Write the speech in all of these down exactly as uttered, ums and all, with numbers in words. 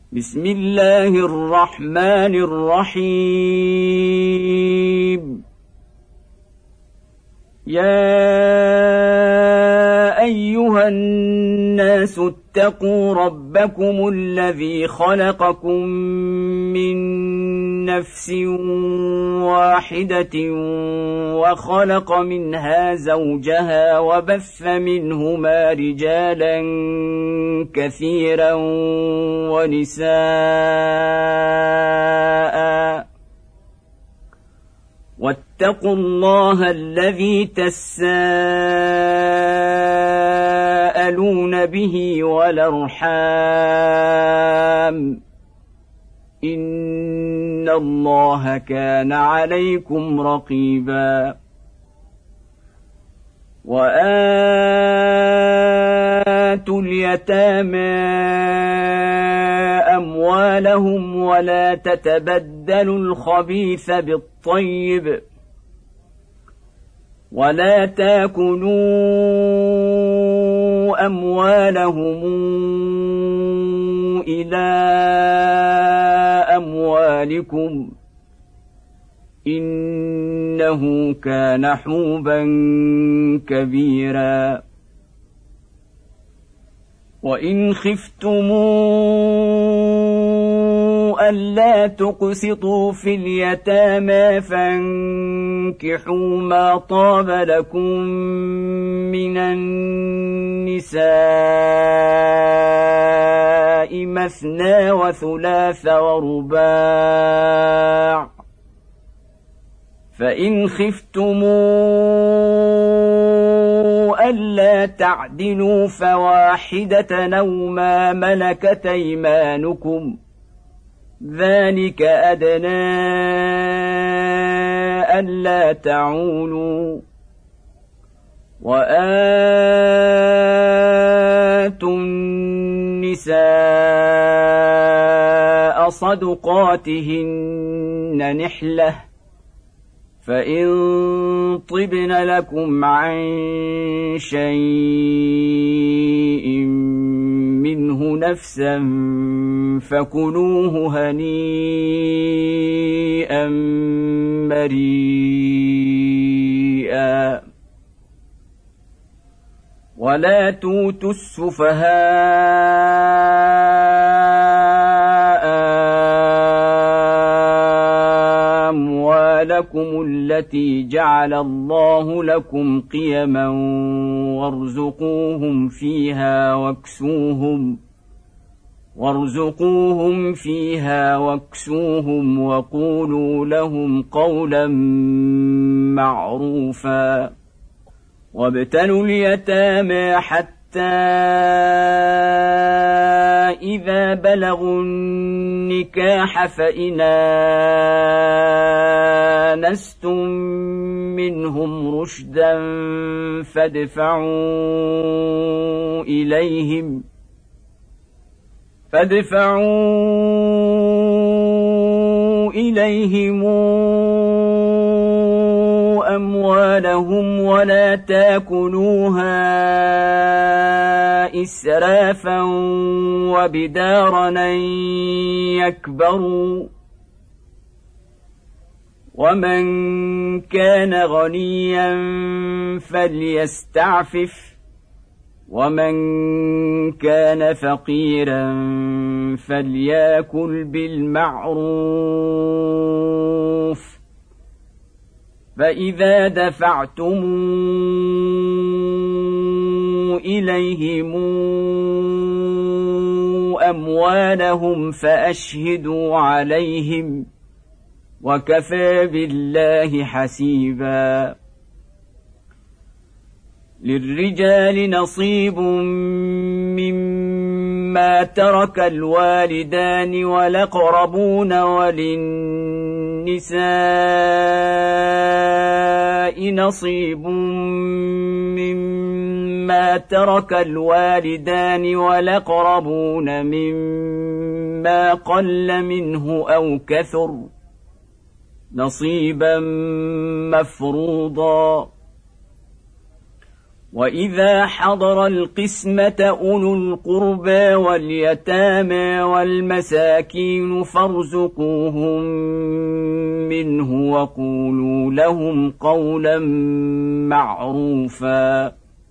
بسم الله الرحمن الرحيم يا أيها الناس اتقوا ربكم الذي خلقكم من نفس واحدة وخلق منها زوجها وبث منهما رجالا كثيرا ونساء واتقوا الله الذي تساءلون به والأرحام إن الله كان عليكم رقيبا وآتوا اليتامى أموالهم ولا تتبدلوا الخبيث بالطيب ولا تاكلوا أموالهم إلى أموالكم إنه كان حوبا كبيرا وإن خفتموا ألا تقسطوا في اليتامى فانكحوا ما طاب لكم من النساء مثنى وثلاث ورباع فإن خفتموا ألا تعدلوا فواحدة أو ما ملكت أيمانكم ذلك أدنى ألا تعولوا وآتوا النساء صدقاتهن نحلة فإن طبن لكم عن شيء منه نفسا فكلوه هنيئا مريئا ولا توتوا السفهاء أموالكم التي جعل الله لكم قيما وارزقوهم فيها واكسوهم وارزقوهم فيها واكسوهم وقولوا لهم قولا معروفا وابتلوا اليتامى حتى إذا بلغوا النكاح فإن آنستم منهم رشدا فادفعوا إليهم فادفعوا إليهم أموالهم ولا تاكلوها إسرافا وبدارا أن يكبروا ومن كان غنيا فليستعفف ومن كان فقيرا فليأكل بالمعروف فإذا دفعتم إليهم أموالهم فأشهدوا عليهم وكفى بالله حسيبا للرجال نصيب مما ترك الوالدان والأقربون وللنساء نصيب مما ترك الوالدان والأقربون مما قل منه أو كثر نصيبا مفروضا وإذا حضر القسمة أولو القربى واليتامى والمساكين فارزقوهم منه وقولوا لهم قولا معروفا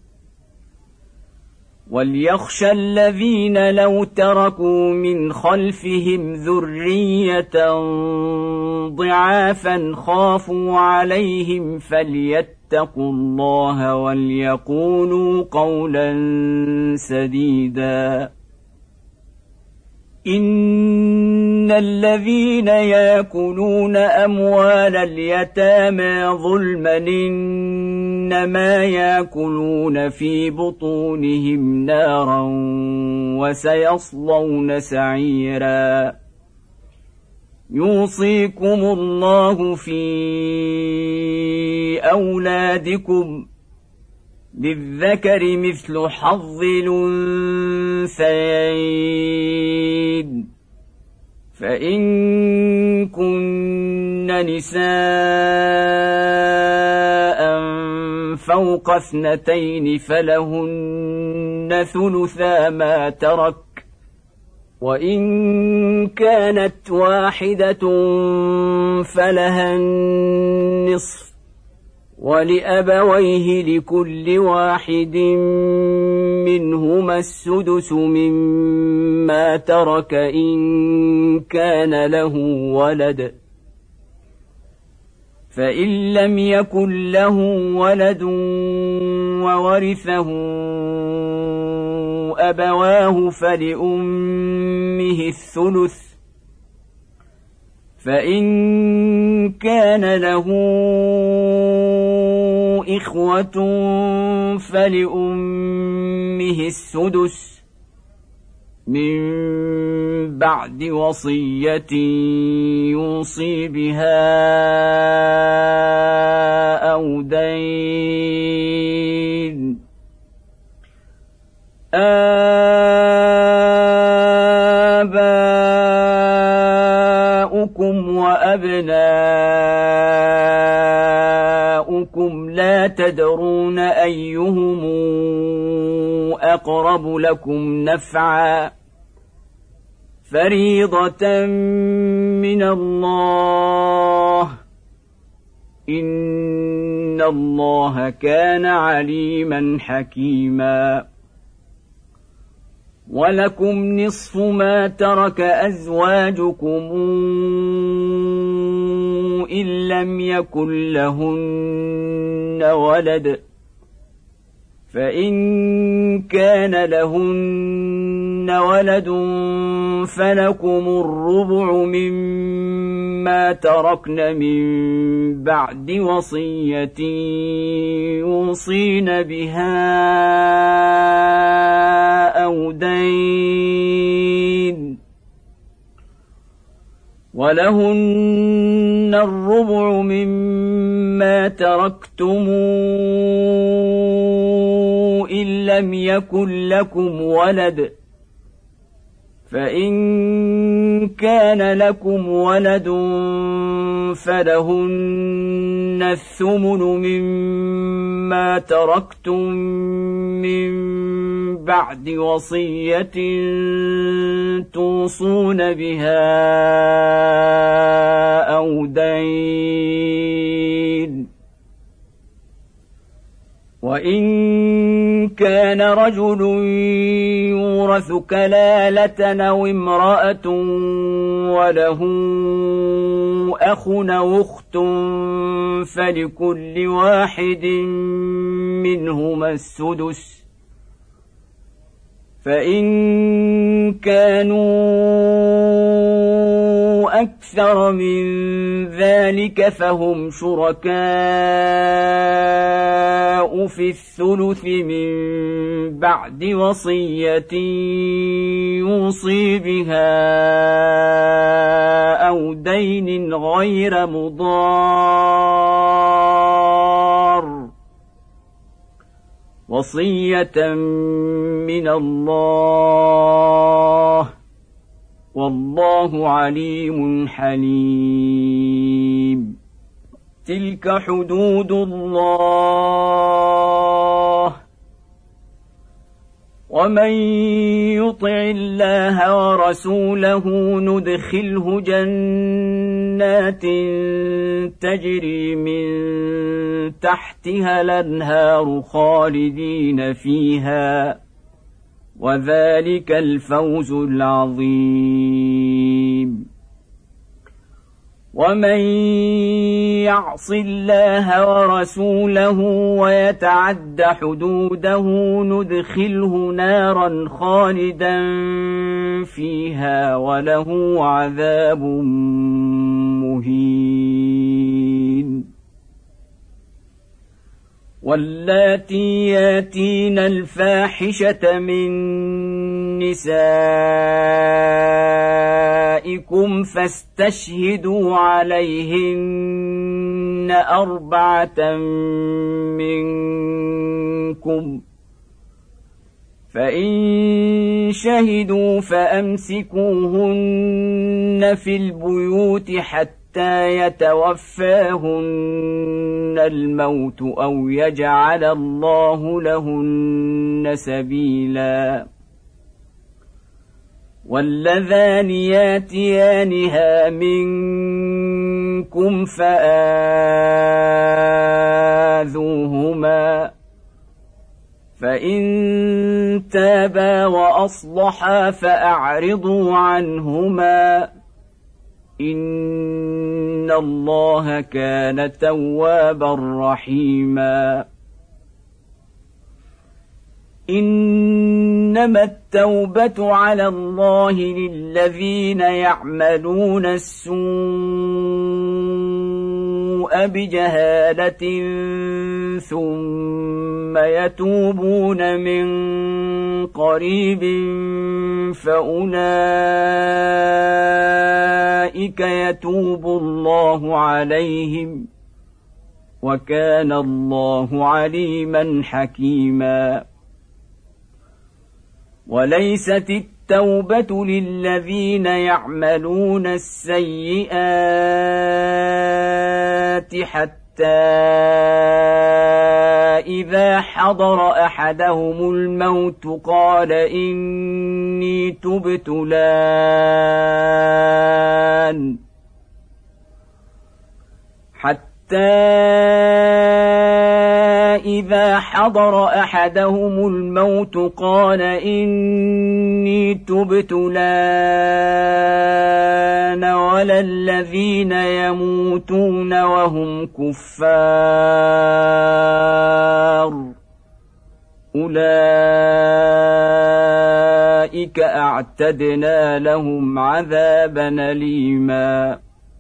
وليخشى الذين لو تركوا من خلفهم ذرية ضعافا خافوا عليهم فليتقوا الله وليقولوا قولا سديدا إن الذين يأكلون أموال اليتامى ظلما إنما يأكلون في بطونهم نارا وسيصلون سعيرا يوصيكم الله في أولادكم للذكر مثل حظ الأنثيين فإن كن نساء فوق اثنتين فلهن ثلثا ما ترك وإن كانت واحدة فلها النصف ولأبويه لكل واحد منهما السدس مما ترك إن كان له ولد فإن لم يكن له ولد وورثه أبواه فلأمه الثلث فإن كان له إخوة فلأمه السدس من بعد وصية يوصي بها أو دين آباؤكم وأبناؤكم لا تدرون أيهم أقرب لكم نفعا فريضة من الله إن الله كان عليما حكيما ولكم نصف ما ترك أزواجكم إن لم يكن لهن ولد فإن كان لهن ولد فلكم الربع مما تركن من بعد وصية يوصين بها أو دين ولهن الربع مما تركتم إن لم يكن لكم ولد فإن كان لكم ولد فلهن الثمن مما تركتم من بعد وصية توصون بها أو دين وإن كان رجل يورث كلالة أو امرأة وله أخ أو أخت فلكل واحد منهما السدس فإن كانوا أكثر من ذلك فهم شركاء في الثلث من بعد وصية يوصي بها أو دين غير مضار وصية من الله والله عليم حليم تلك حدود الله ومن يطع الله ورسوله ندخله جنات تجري من تحتها الأنهار خالدين فيها وذلك الفوز العظيم. ومن يعص الله ورسوله ويتعد حدوده ندخله نارا خالدا فيها وله عذاب مهين. واللاتي ياتين الفاحشة من نسائكم فاستشهدوا عليهن أربعة منكم فإن شهدوا فأمسكوهن في البيوت حتى يتوفاهن الموت أو يجعل الله لهن سبيلا. واللذان ياتيانها منكم فآذوهما فإن تابا وأصلحا فأعرضوا عنهما إن الله كان توابا رحيما. إنما التوبة على الله للذين يعملون السوء بجهالة ثم يتوبون من قريب فأولئك يتوب الله عليهم وكان الله عليما حكيما. وليست التوبة للذين يعملون السيئات حتى إذا حضر أحدهم الموت قال إني تبت الآن حتى إذا حضر أحدهم الموت قال إني تبت الآن ولا الذين يموتون وهم كفار أولئك أعتدنا لهم عذابا أليما.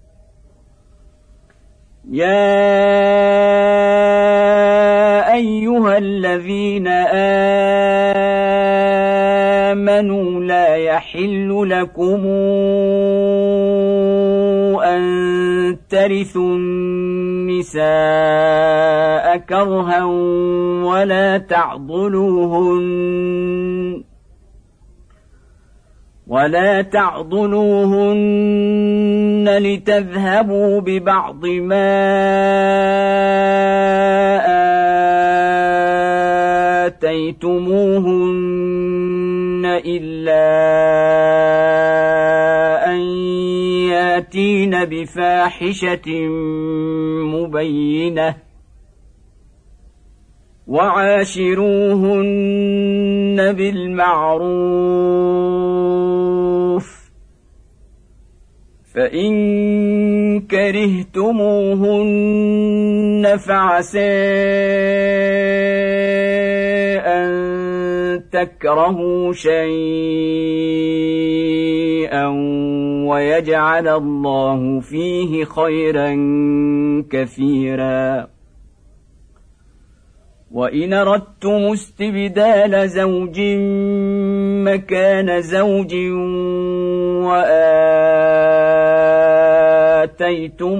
يا أيها الذين آمنوا لا يحل لكم أن ترثوا النساء كرها ولا تعضلوهن ولا تعضلوهن لتذهبوا ببعض ما آتيتموهن إلا أن ياتين بفاحشة مبينة وعاشروهن بالمعروف فإن كرهتموهن فعسى أن تكرهوا شيئا ويجعل الله فيه خيرا كثيرا. وإن أردتم استبدال زوج مكان زوج وآتيتم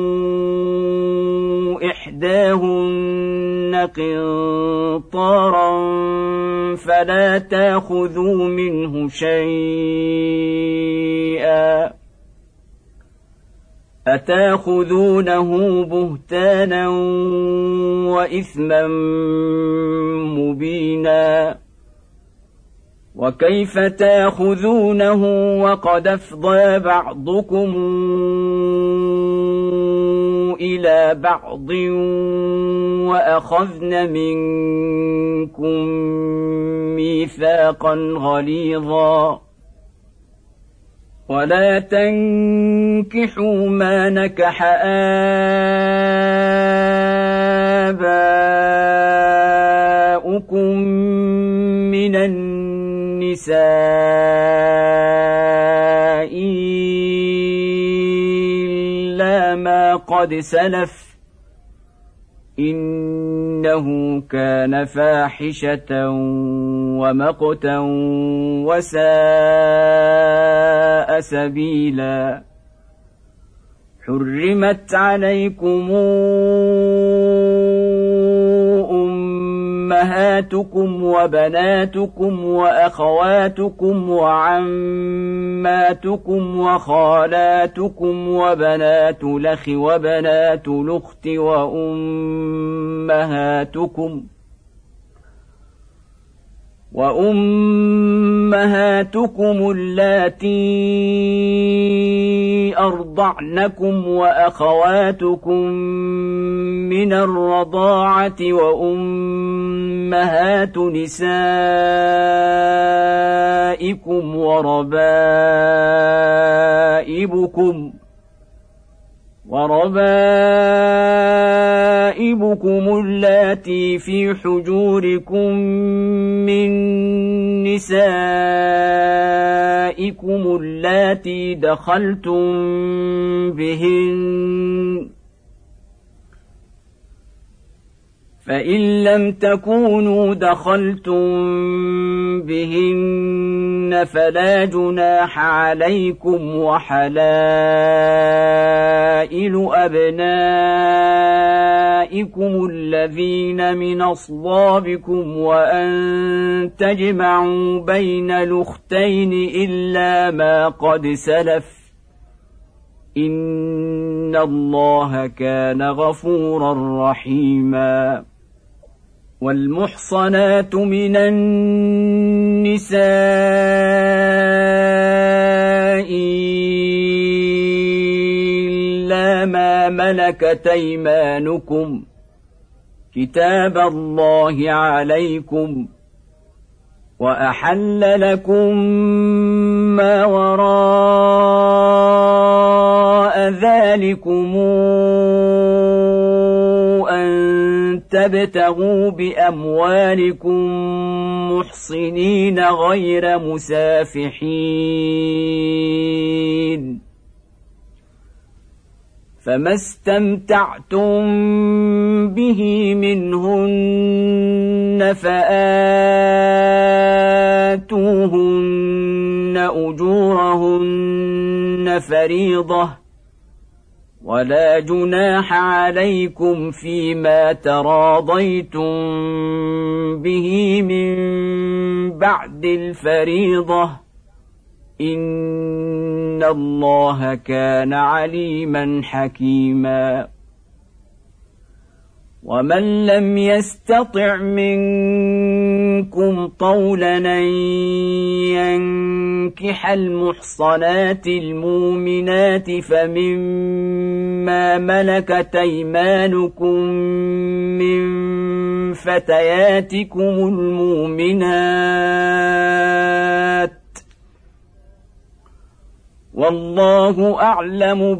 إحداهن قنطارا فلا تأخذوا منه شيئا أتأخذونه بهتانا وإثما مبينا. وكيف تاخذونه وقد أفضى بعضكم إلى بعض وأخذن منكم ميثاقا غليظا ولا تنكحوا ما نكح آباؤكم من النساء إلا ما قد سلف إنه كان فاحشة ومقتا وساء سبيلا حرمت عليكم أمهاتكم وبناتكم وأخواتكم وعماتكم وخالاتكم وبنات الأخ وبنات الأخت وأمهاتكم وأمهاتكم اللاتي أرضعنكم وأخواتكم من الرضاعة وأمهات نسائكم وربائبكم وربائبكم اللاتي في حجوركم من نسائكم اللاتي دخلتم بهن فإن لم تكونوا دخلتم بهن فلا جناح عليكم وحلائل أبنائكم الذين من أصلابكم وأن تجمعوا بين الأختين إلا ما قد سلف إن الله كان غفورا رحيما والمحصنات من النساء إلا ما ملكت أيمانكم كتاب الله عليكم وأحل لكم ما وراء ذلكم أن تبتغوا بأموالكم محصنين غير مسافحين فما استمتعتم به منهن فآتوهن أجورهن فريضة ولا جناح عليكم فيما تراضيتم به من بعد الفريضة إن الله كان عليما حكيما ومن لم يستطع منكم طولا أن ينكح المحصنات المؤمنات فمما ملكت أيمانكم من فتياتكم المؤمنات والله أعلم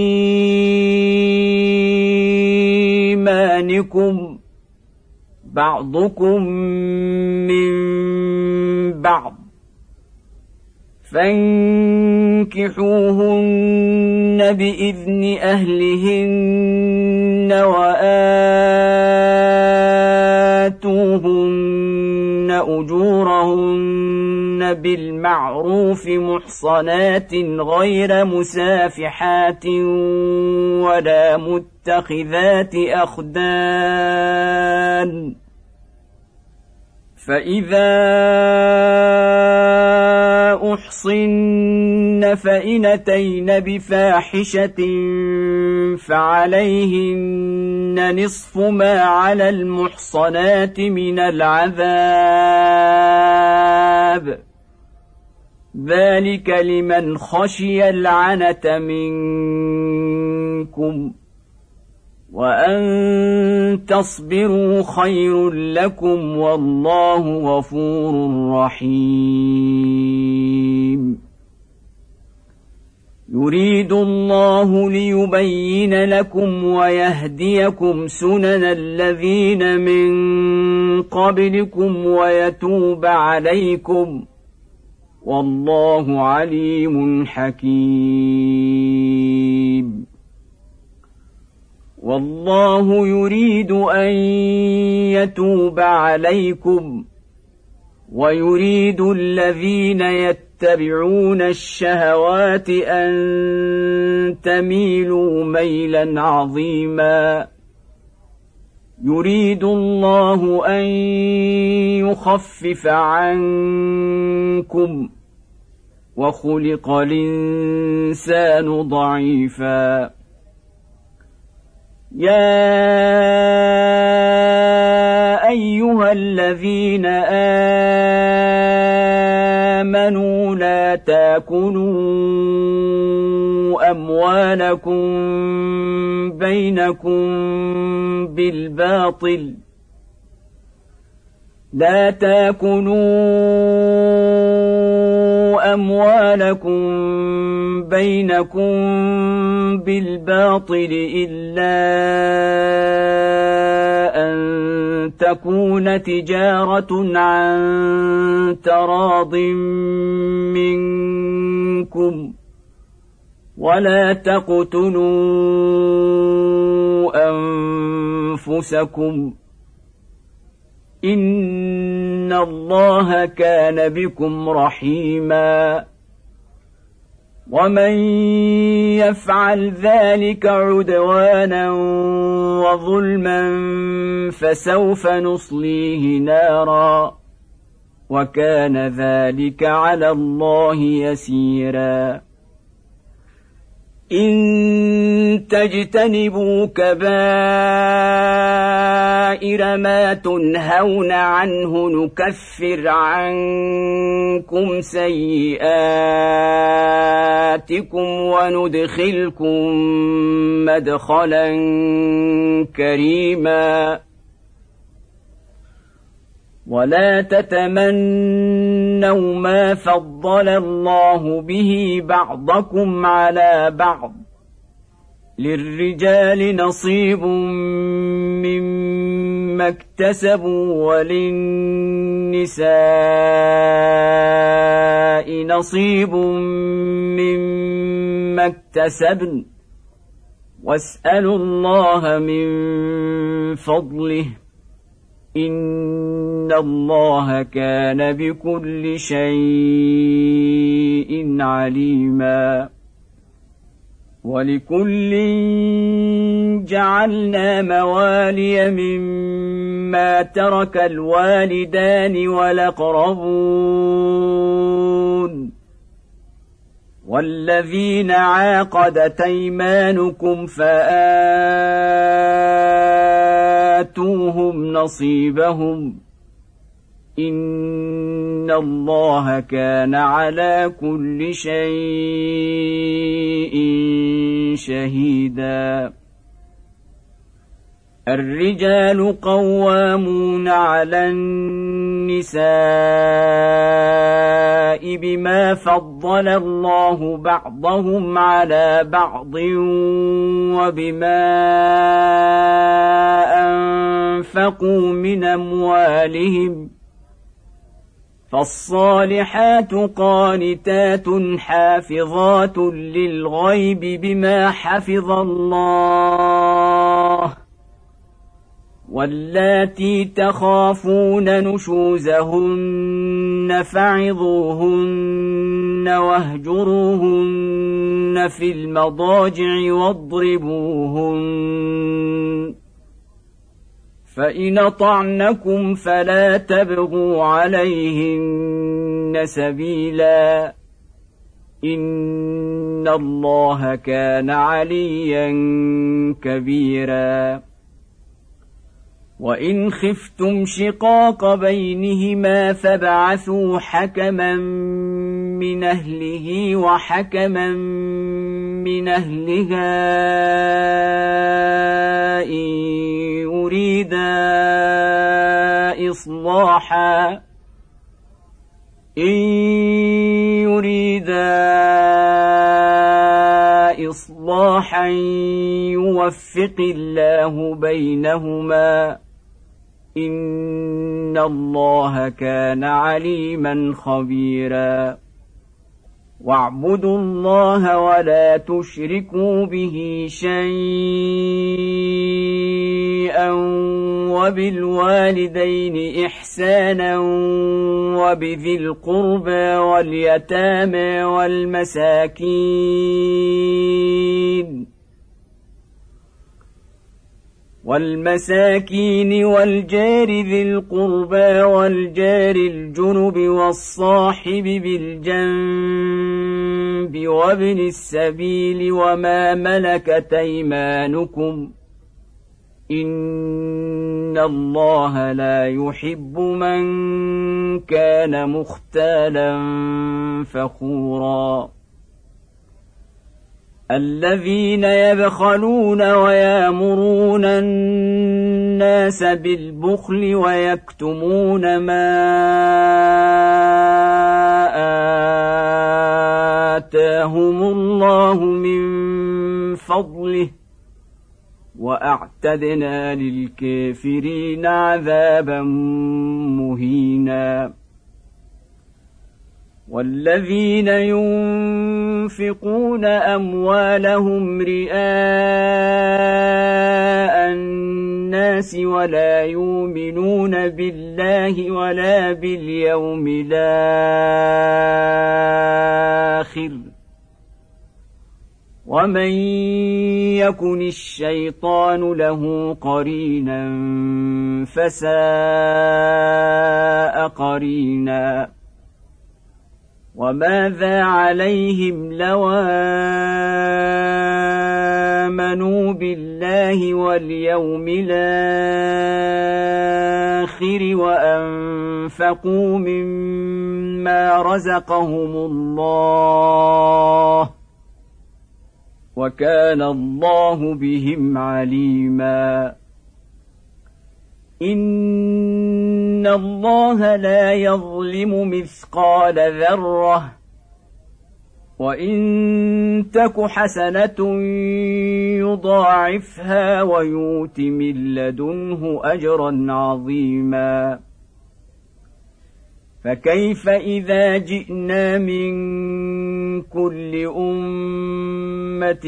بإيمانكم بعضكم من بعض فانكحوهن بإذن أهلهن وآتوهن أجورهن بالمعروف محصنات غير مسافحات ولا متخذات أخدان فإذا أحصن فإن أتين بفاحشة فعليهن نصف ما على المحصنات من العذاب العذاب ذلك لمن خشي العنة منكم وأن تصبروا خير لكم والله غفور رحيم يريد الله ليبين لكم ويهديكم سنن الذين من قبلكم ويتوب عليكم والله عليم حكيم والله يريد أن يتوب عليكم ويريد الذين يتبعون الشهوات أن تميلوا ميلا عظيما يريد الله أن يخفف عنكم وخلق الإنسان ضعيفا يا أيها الذين آمنوا لا تأكلوا أموالكم بينكم بالباطل لا تأكلوا أموالكم بينكم بالباطل إلا أن تكون تجارة عن تراض منكم ولا تقتلوا أنفسكم إن الله كان بكم رحيما ومن يفعل ذلك عدوانا وظلما فسوف نصليه نارا وكان ذلك على الله يسيرا إن تجتنبوا كبائر ما تنهون عنه نكفر عنكم سيئاتكم وندخلكم مدخلا كريما ولا تتمنوا ما فضل الله به بعضكم على بعض للرجال نصيب مما اكتسبوا وللنساء نصيب مما اكتسبن واسألوا الله من فضله إن الله كان بكل شيء عليما ولكل جعلنا موالي مما ترك الوالدان والأقربون والذين عاقدت أيمانكم فآتوهم نصيبهم إن الله كان على كل شيء شهيدا الرجال قوامون على النساء بما فضل الله بعضهم على بعض وبما أنفقوا من أموالهم فالصالحات قانتات حافظات للغيب بما حفظ الله واللاتي تخافون نشوزهن فعظوهن واهجروهن في المضاجع واضربوهن فإن أطعنكم فلا تبغوا عليهن سبيلا إن الله كان عليا كبيرا وإن خفتم شقاق بينهما فابعثوا حكما من أهله وحكما من أهلها إن يريدا إصلاحا إن يريدا إصلاحا يوفق الله بينهما إن الله كان عليما خبيرا واعبدوا الله ولا تشركوا به شيئا وبالوالدين إحسانا وبذي القربى واليتامى والمساكين والمساكين والجار ذي القربى والجار الجنب والصاحب بالجنب وابن السبيل وما ملكت أيمانكم إن الله لا يحب من كان مختالا فخورا الذين يبخلون ويأمرون الناس بالبخل ويكتمون ما آتاهم الله من فضله وأعتدنا للكافرين عذابا مهينا والذين ينفقون أموالهم رئاء الناس ولا يؤمنون بالله ولا باليوم الآخر ومن يكن الشيطان له قرينا فساء قرينا وماذا عليهم لو آمنوا بالله واليوم الآخر وأنفقوا مما رزقهم الله وكان الله بهم عليما إن الله لا يظلم مثقال ذرة وإن تك حسنة يضاعفها ويؤت من لدنه أجرا عظيما فكيف إذا جئنا من كل أمة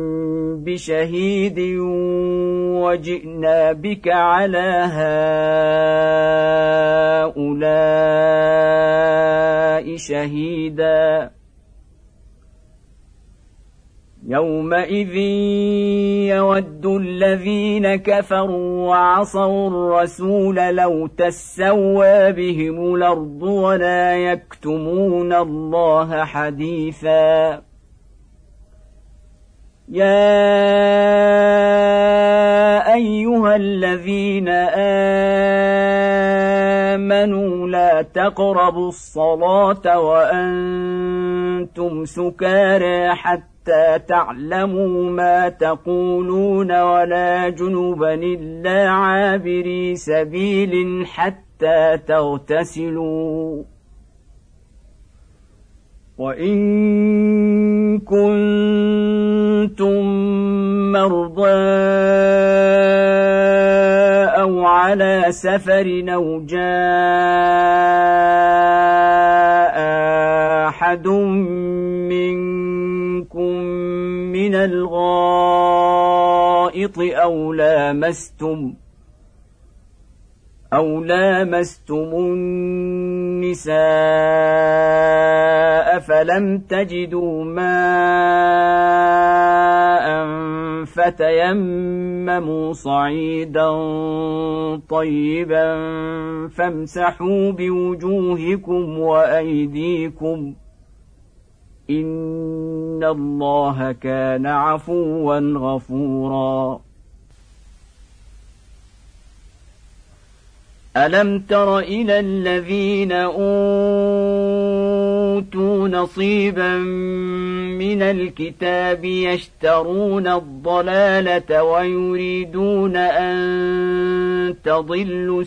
بشهيد وجئنا بك على هؤلاء شهيدا يومئذ يود الذين كفروا وعصوا الرسول لو تسوى بهم الأرض ولا يكتمون الله حديثا يا أيها الذين آمنوا لا تقربوا الصلاة وأنتم سكارى حتى تعلموا ما تقولون ولا جنبا إلا عابري سبيل حتى تغتسلوا وإن كنتم مرضى أو على سفر أو جاء أحد منكم من الغائط أو لامستم أو لامستم النساء فلم تجدوا ماء فتيمموا صعيدا طيبا فامسحوا بوجوهكم وأيديكم إن الله كان عفوا غفورا ألم تر إلى الذين أوتوا نصيبا من الكتاب يشترون الضلالة ويريدون أن تضلوا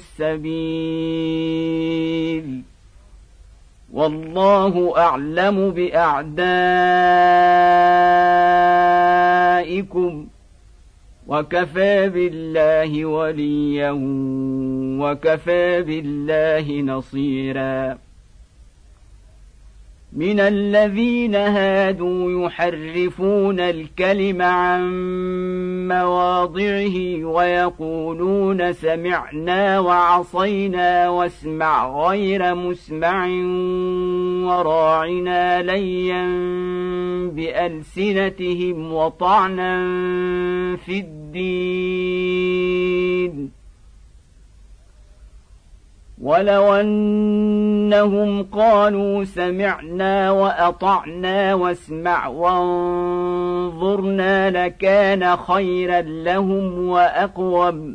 السبيل والله أعلم بأعدائكم وكفى بالله وليا وكفى بالله نصيرا من الذين هادوا يحرفون الكلم عن مواضعه ويقولون سمعنا وعصينا واسمع غير مسمع وراعنا ليا بألسنتهم وطعنا في الدين ولو أنهم قالوا سمعنا وأطعنا واسمع وانظرنا لكان خيرا لهم وأقوم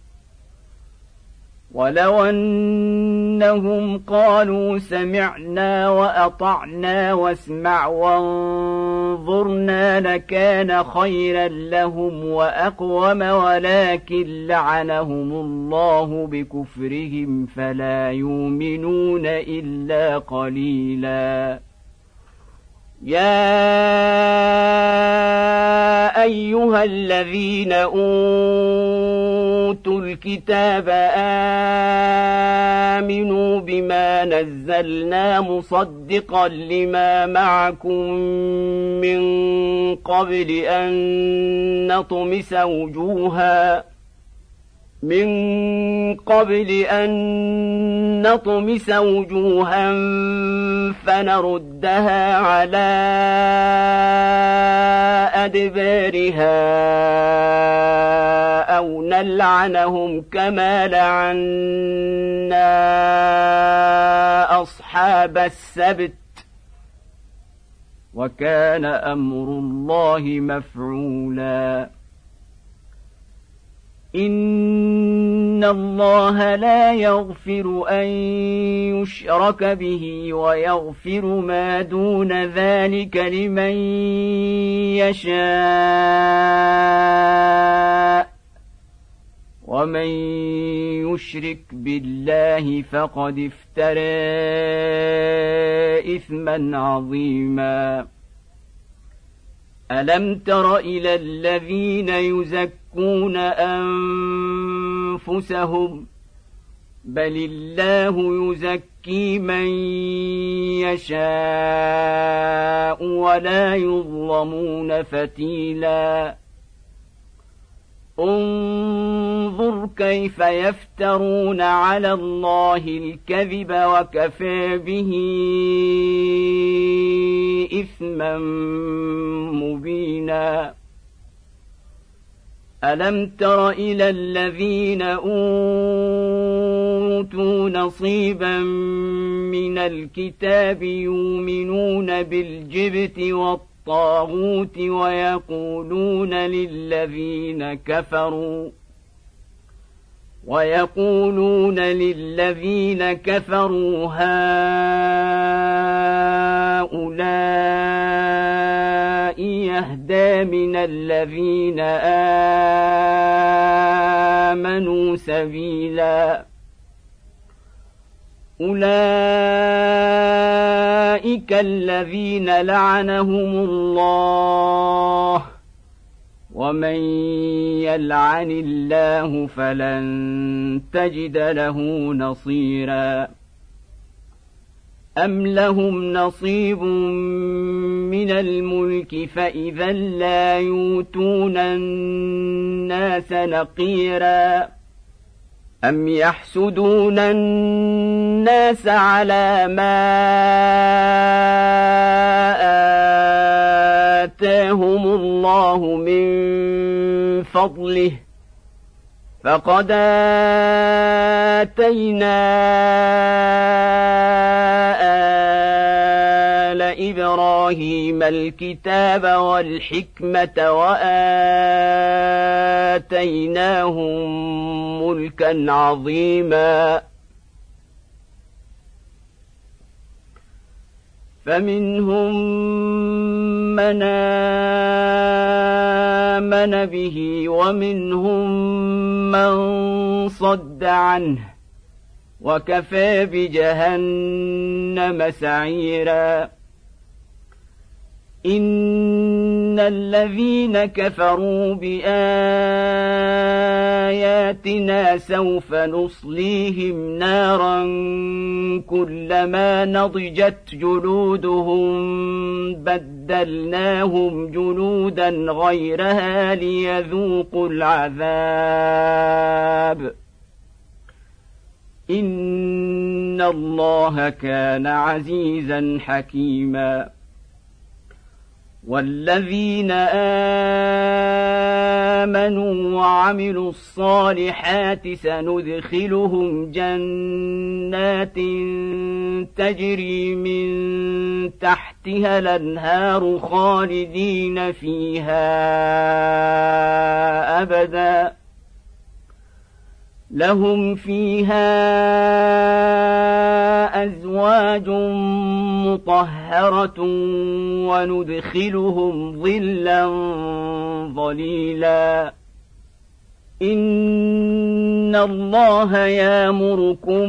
ولو أنهم قالوا سمعنا وأطعنا واسمع وانظرنا لكان خيرا لهم وأقوم ولكن لعنهم الله بكفرهم فلا يؤمنون إلا قليلا يا أيها الذين أوتوا الكتاب آمنوا بما نزلنا مصدقا لما معكم من قبل أن نطمس وجوها من قبل أن نطمس وجوها فنردها على أدبارها أو نلعنهم كما لعنا أصحاب السبت وكان أمر الله مفعولا إن الله لا يغفر أن يشرك به ويغفر ما دون ذلك لمن يشاء ومن يشرك بالله فقد افترى إثما عظيما ألم تر إلى الذين يزكون أنفسهم بل الله يزكي من يشاء ولا يظلمون فتيلا انظر كيف يفترون على الله الكذب وكفى به إثما مبينا ألم تر إلى الذين أوتوا نصيبا من الكتاب يؤمنون بالجبت والطاغوت ويقولون للذين كفروا ويقولون للذين كفروا هؤلاء يهدى من الذين آمنوا سبيلا أولئك الذين لعنهم الله ومن يلعن الله فلن تجد له نصيرا أم لهم نصيب من الملك فإذا لا يؤتون الناس نقيرا أم يحسدون الناس على ما آتاهم الله من فضله فقد آتينا آل إبراهيم الكتاب والحكمة وآتيناهم ملكا عظيما فمنهم من آمن به ومنهم من صد عنه وكفى بجهنم سعيرا إن الذين كفروا بآياتنا سوف نصليهم نارا كلما نضجت جلودهم بدلناهم جلودا غيرها ليذوقوا العذاب إن الله كان عزيزا حكيما والذين آمنوا وعملوا الصالحات سندخلهم جنات تجري من تحتها الأنهار خالدين فيها أبدا لهم فيها أزواج مطهرة وندخلهم ظلا ظليلا إن الله يأمركم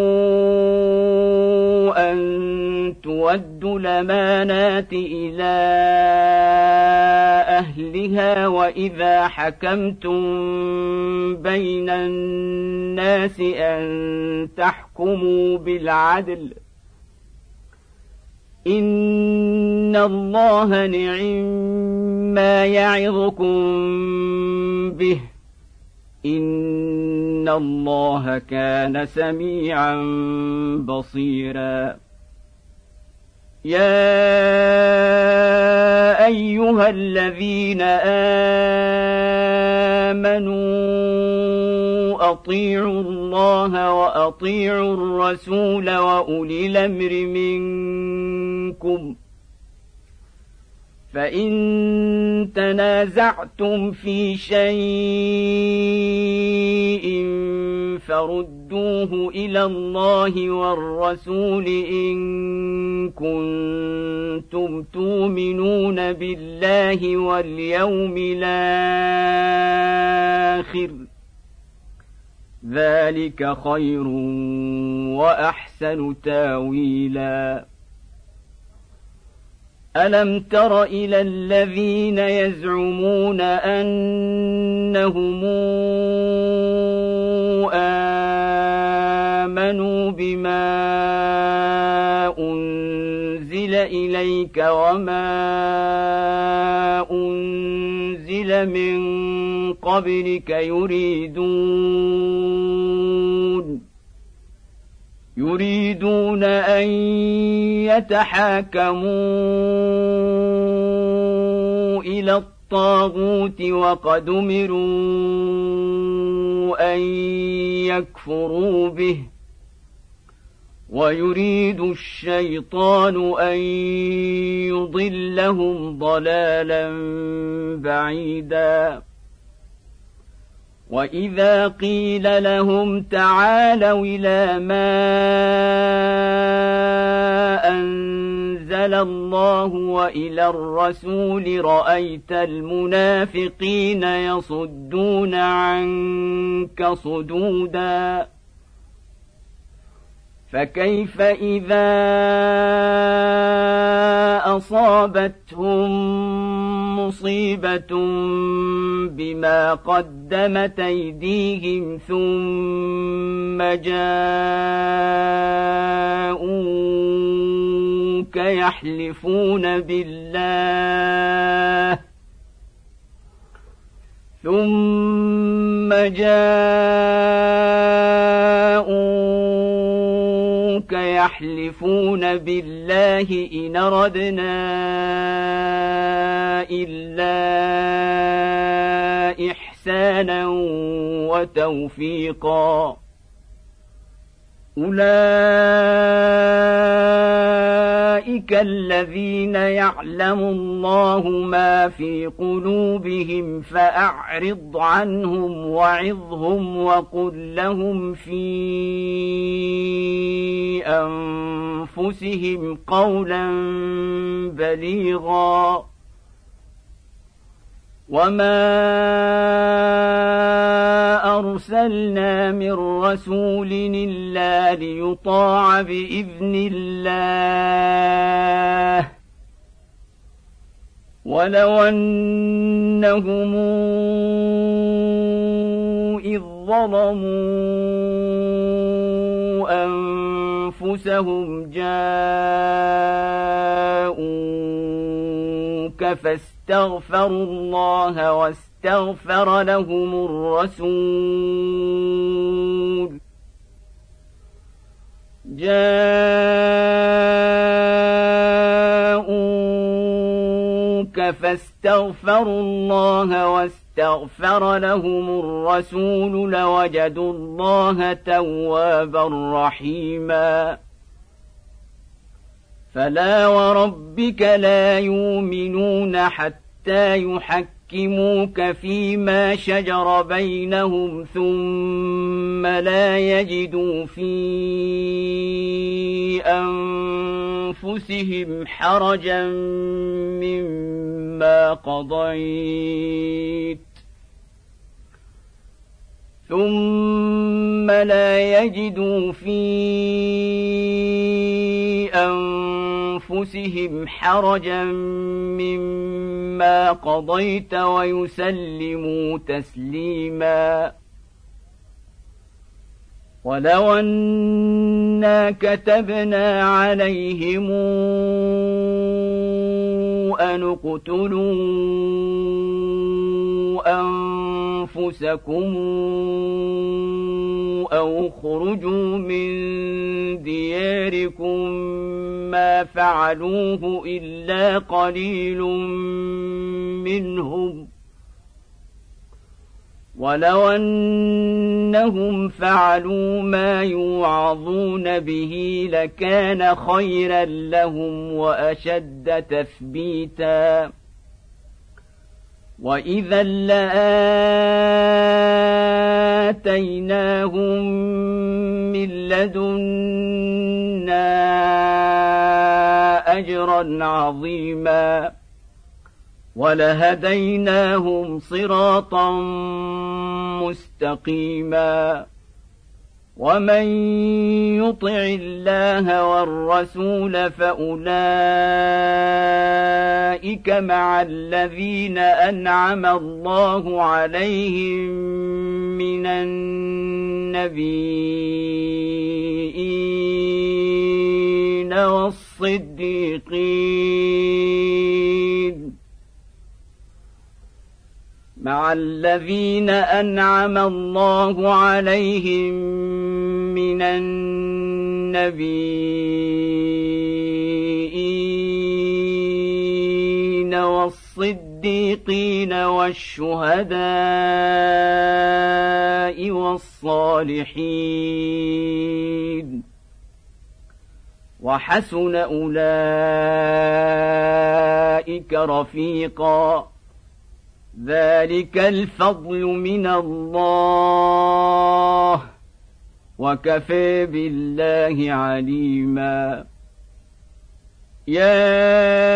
أن تؤدوا الأمانات إلى أهلها وإذا حكمتم بين الناس أن تحكموا بالعدل إن الله نعم يعظكم به إن الله كان سميعا بصيرا يا أيها الذين آمنوا أطيعوا الله وأطيعوا الرسول وأولي الأمر منكم فإن تنازعتم في شيء فردوه إلى الله والرسول إن كنتم تؤمنون بالله واليوم الآخر ذلك خير وأحسن تاويلا ألم تر إلى الذين يزعمون أنهم آمنوا بما أنزل إليك وما أنزل من قبلك يريدون يريدون أن يتحاكموا إلى الطاغوت وقد أمروا أن يكفروا به ويريد الشيطان أن يضلهم ضلالا بعيدا وإذا قيل لهم تعالوا إلى ما أنزل الله وإلى الرسول رأيت المنافقين يصدون عنك صدودا فكيف إذا أصابتهم مصيبة بما قدمت أيديهم ثم جاءوك يحلفون بالله ثم جاءوك يحلفون بالله إن أردنا إلا إحسانا وتوفيقا أولئك أولئك الذين يعلم الله ما في قلوبهم فأعرض عنهم وعظهم وقل لهم في أنفسهم قولا بليغا وما أرسلنا من رسول إلا ليطاع بإذن الله ولو أنهم إذ ظلموا أنفسهم جاءوك فاستغفروا الله واستغفر لهم الرسول جاءوك فاستغفروا الله واستغفر لهم الرسول لوجدوا الله توابا رحيما فلا وربك لا يؤمنون حتى يحكموك فيما شجر بينهم ثم لا يجدوا في أنفسهم حرجا مما قضيت ثم لا يجدوا في أنفسهم حرجا مما قضيت ويسلموا تسليما ولو أنا كتبنا عليهم أن اقتلوا أنفسكم أو اخرجوا من دياركم ما فعلوه إلا قليل منهم ولو أنهم فعلوا ما يوعظون به لكان خيرا لهم وأشد تثبيتا وإذا لآتيناهم من لدنا أجرا عظيما ولهديناهم صراطا مستقيما ومن يطع الله والرسول فأولئك مع الذين أنعم الله عليهم من النبيين والصديقين مع الذين أنعم الله عليهم من النبيين والصديقين والشهداء والصالحين وحسن أولئك رفيقا ذلك الفضل من الله وكفى بالله عليما يا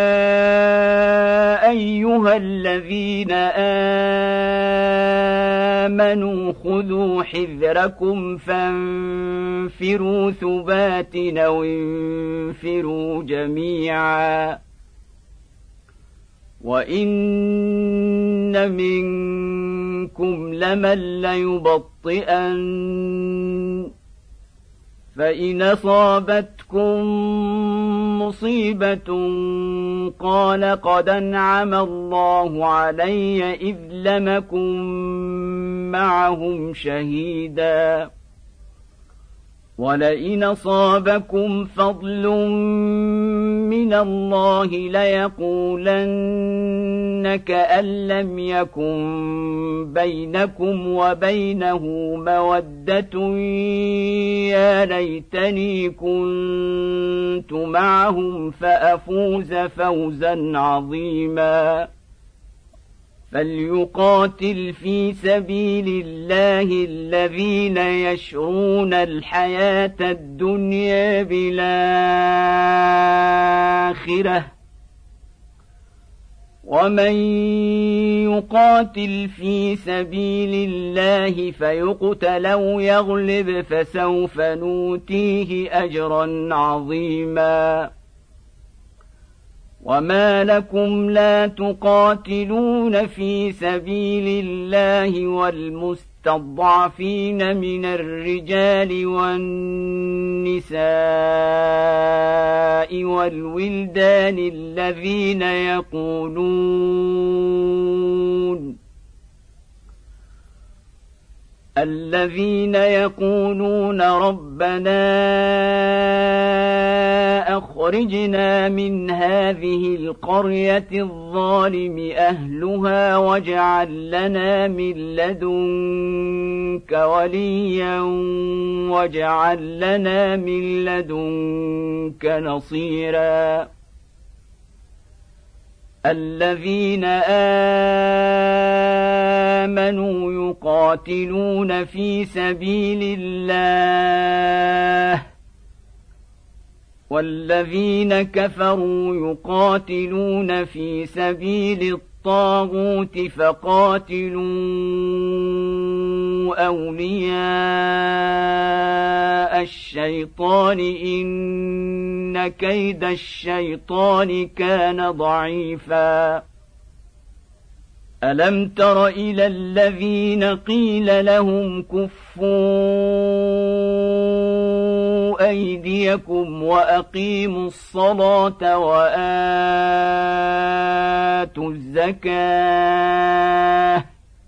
أيها الذين آمنوا خذوا حذركم فانفروا ثبات أو انفروا جميعا وإن منكم لمن ليبطئن فإن أصابتكم مصيبة قال قد أنعم الله علي إذ لم أكن معهم شهيدا ولئن أصابكم فضل من الله ليقولن كأن لم يكن بينكم وبينه مودة يا ليتني كنت معهم فأفوز فوزا عظيما فليقاتل في سبيل الله الذين يشرون الحياة الدنيا بالآخرة ومن يقاتل في سبيل الله فيقتل أو يغلب فسوف نؤتيه أجرا عظيما وما لكم لا تقاتلون في سبيل الله والمستضعفين من الرجال والنساء والولدان الذين يقولون الذين يقولون ربنا أخرجنا من هذه القرية الظالم أهلها واجعل لنا من لدنك وليا واجعل لنا من لدنك نصيرا الذين آمنوا يقاتلون في سبيل الله والذين كفروا يقاتلون في سبيل الطاغوت فقاتلوا أولياء الشيطان إن كيد الشيطان كان ضعيفا ألم تر إلى الذين قيل لهم كفوا أيديكم وأقيموا الصلاة وآتوا الزكاة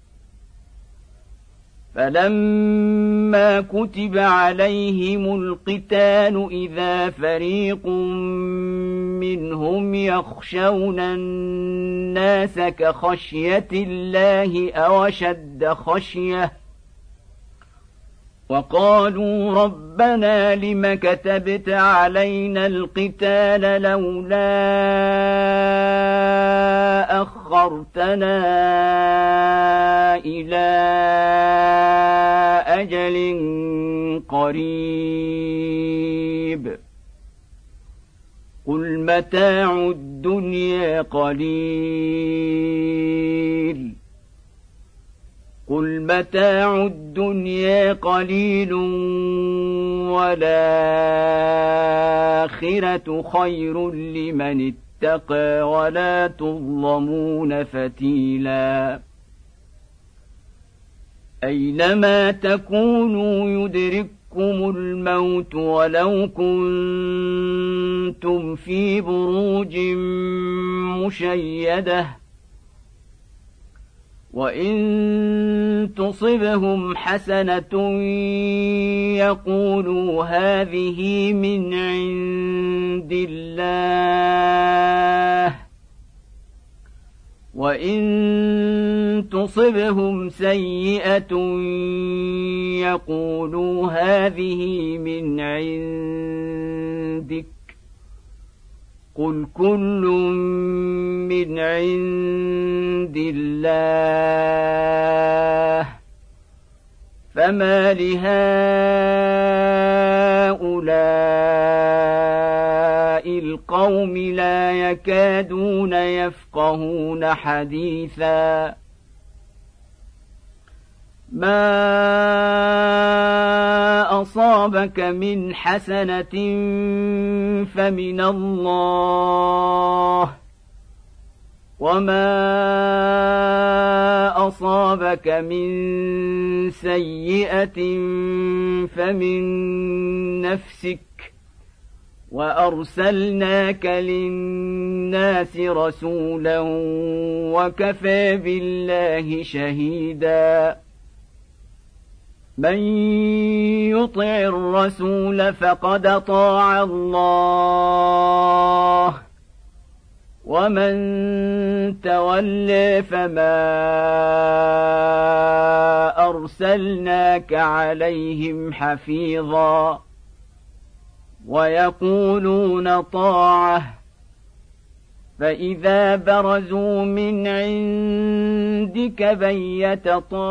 فلما كتب عليهم القتال إذا فريق منهم يخشون الناس كخشية الله أو أشد خشية وقالوا ربنا لم كتبت علينا القتال لولا أخرتنا إلى أجل قريب قل متاع الدنيا قليل قل متاع الدنيا قليل والآخرة خير لمن اتقى ولا تظلمون فتيلا أينما تكونوا يدرككم الموت ولو كنتم في بروج مشيدة وإن تصبهم حسنة يقولوا هذه من عند الله وإن تصبهم سيئة يقولوا هذه من عندك قل كل من عند الله فما لهؤلاء القوم لا يكادون يفقهون حديثا ما أصابك من حسنة فمن الله وما أصابك من سيئة فمن نفسك وأرسلناك للناس رسولا وكفى بالله شهيدا من يطع الرسول فقد أطاع الله ومن تولى فما أرسلناك عليهم حفيظا ويقولون طاعة فإذا برزوا من عندك بيت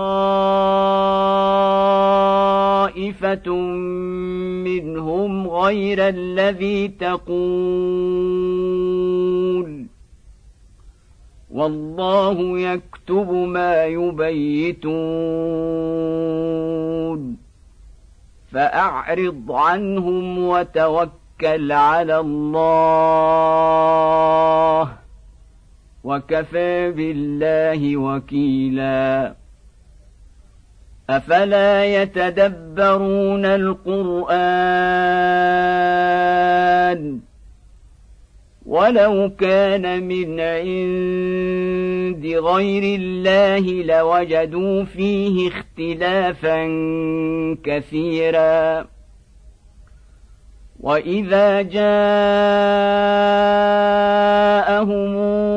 طائفة منهم غير الذي تقول والله يكتب ما يبيتون فأعرض عنهم وتوكل على الله وكفى بالله وكيلا أفلا يتدبرون القرآن ولو كان من عند غير الله لوجدوا فيه اختلافا كثيرا وإذا جاءهم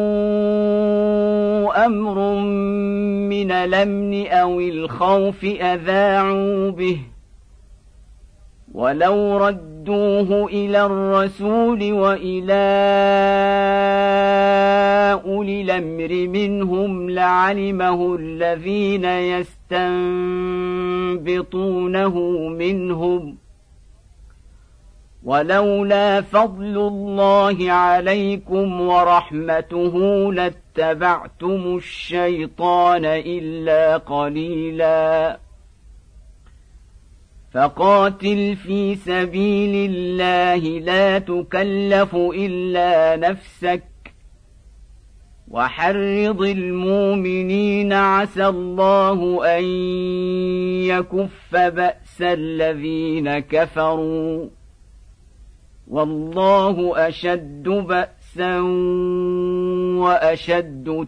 أمر من الأمن أو الخوف أذاعوا به ولو ردوه إلى الرسول وإلى أولي الأمر منهم لعلمه الذين يستنبطونه منهم ولولا فضل الله عليكم ورحمته لاتبعتم الشيطان إلا قليلا فقاتل في سبيل الله لا تكلف إلا نفسك وحرض المؤمنين عسى الله أن يكف بأس الذين كفروا والله أشد بأسا وأشد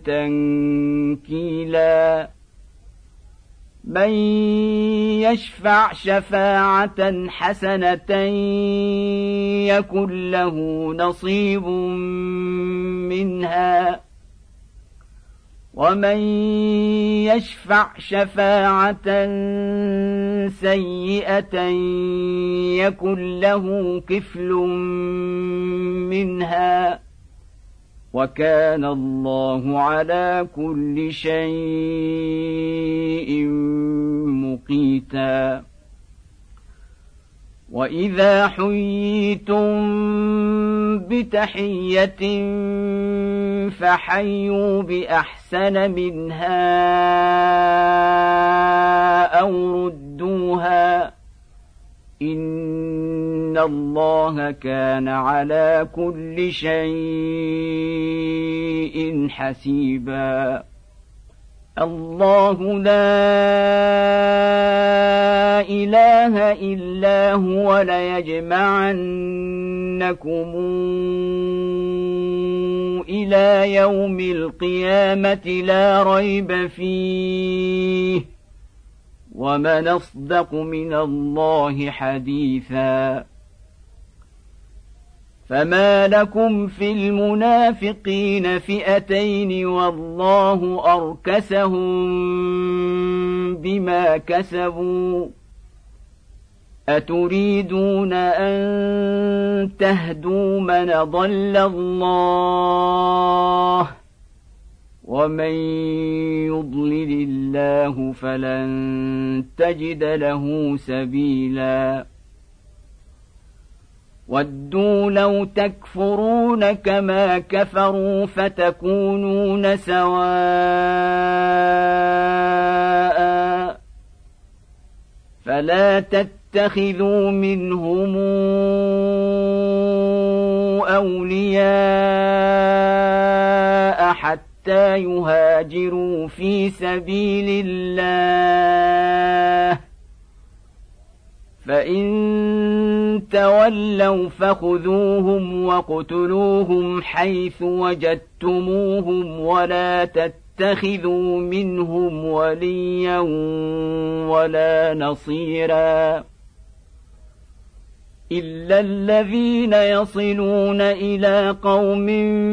تنكيلا من يشفع شفاعة حسنة يكن له نصيب منها ومن يشفع شفاعة سيئة يكن له كفل منها وكان الله على كل شيء مقيتا وإذا حييتم بتحية فحيوا بأحسن منها أو ردوها إن الله كان على كل شيء حسيبا الله لا إله إلا هو ليجمعنكم إلى يوم القيامة لا ريب فيه ومن أصدق من الله حديثا فما لكم في المنافقين فئتين والله أركسهم بما كسبوا أتريدون أن تهدوا من ضل الله ومن يضلل الله فلن تجد له سبيلا ودوا لو تكفرون كما كفروا فتكونون سواء فلا تتخذوا منهم أولياء حتى يهاجروا في سبيل الله فإن تولوا فخذوهم واقتلوهم حيث وجدتموهم ولا تتبعوا تتخذوا منهم وليا ولا نصيرا إلا الذين يصلون إلى قوم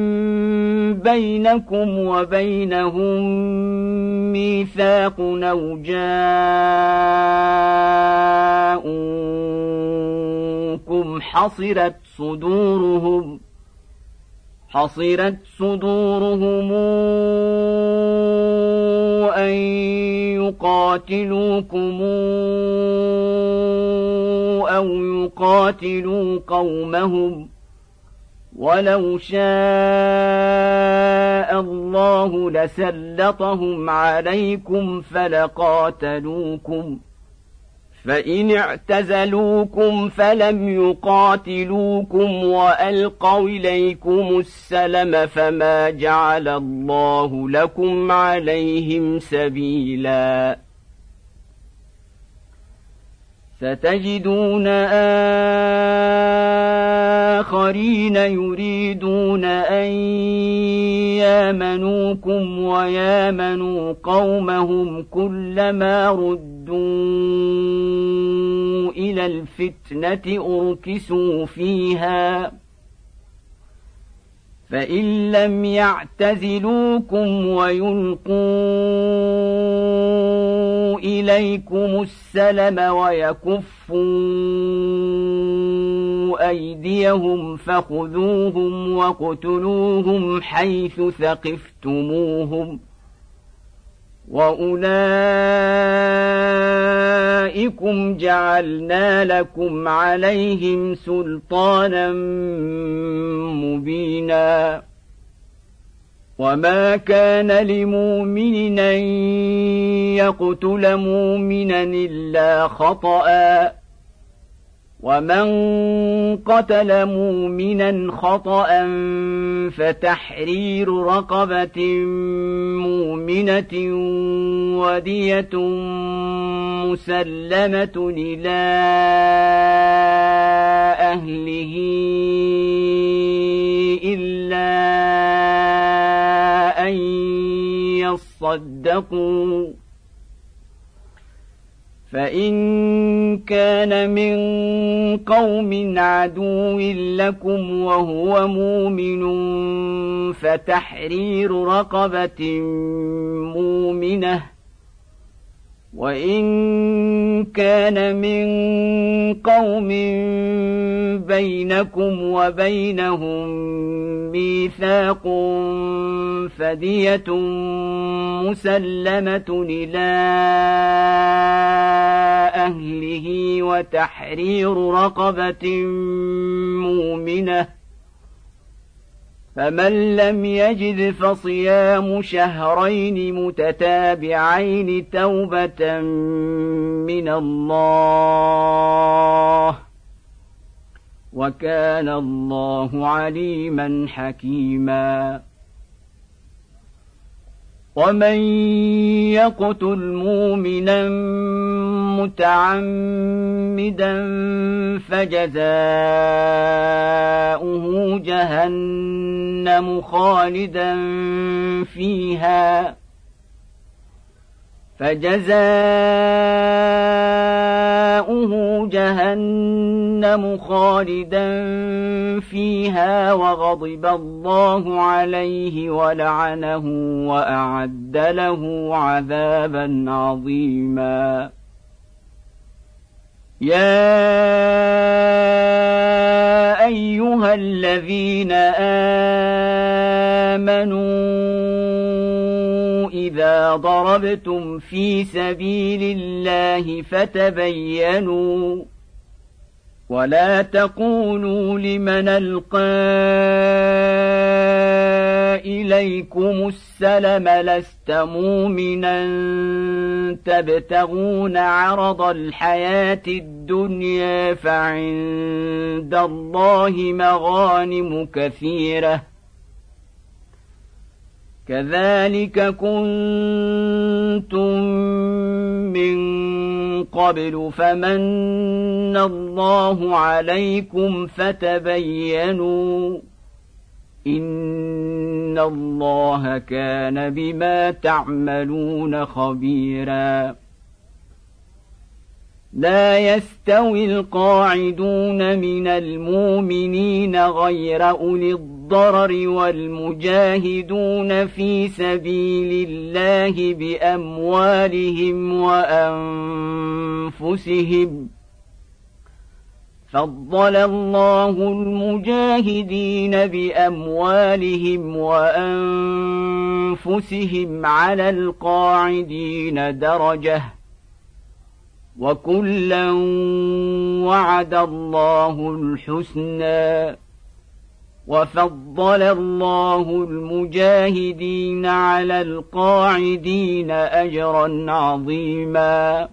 بينكم وبينهم ميثاق أو جاءوكم حصرت صدورهم حصرت صدورهم أن يقاتلوكم أو يقاتلوا قومهم ولو شاء الله لسلطهم عليكم فلقاتلوكم فإن اعتزلوكم فلم يقاتلوكم وألقوا إليكم السلم فما جعل الله لكم عليهم سبيلا ستجدون آخرين يريدون أن يامنوكم ويامنوا قومهم كلما ردوا إلى الفتنة أركسوا فيها فإن لم يعتزلوكم ويلقوا إليكم السلم ويكفوا أيديهم فخذوهم واقتلوهم حيث ثقفتموهم وأولئكم جعلنا لكم عليهم سلطانا مبينا وما كان لمؤمن أن يقتل مؤمنا إلا خطأ ومن قتل مؤمنا خطأ فتحرير رقبة مؤمنة ودية مسلمة إلى أهله إلا أن يصدقوا فإن كان من قوم عدو لكم وهو مؤمن فتحرير رقبة مؤمنة وإن كان من قوم بينكم وبينهم ميثاق فدية مسلمة إلى أهله وتحرير رقبة مؤمنة فمن لم يجد فصيام شهرين متتابعين توبة من الله وكان الله عليما حكيما ومن يقتل مؤمنا متعمدا فجزاؤه جهنم خالدا فيها فجزاؤه جهنم خالدا فيها وغضب الله عليه ولعنه وأعد له عذابا عظيما يا أيها الذين آمنوا إذا ضربتم في سبيل الله فتبينوا ولا تقولوا لمن ألقى إليكم السلم لست مؤمنا تبتغون عرض الحياة الدنيا فعند الله مغانم كثيرة كذلك كنتم من قبل فمن الله عليكم فتبينوا إن الله كان بما تعملون خبيرا. لا يستوي القاعدون من المؤمنين غير أولي الضرر والمجاهدون في سبيل الله بأموالهم وأنفسهم. فضل الله المجاهدين بأموالهم وأنفسهم على القاعدين درجة، وكلا وعد الله الحسنى. وفضل الله المجاهدين على القاعدين أجرا عظيما،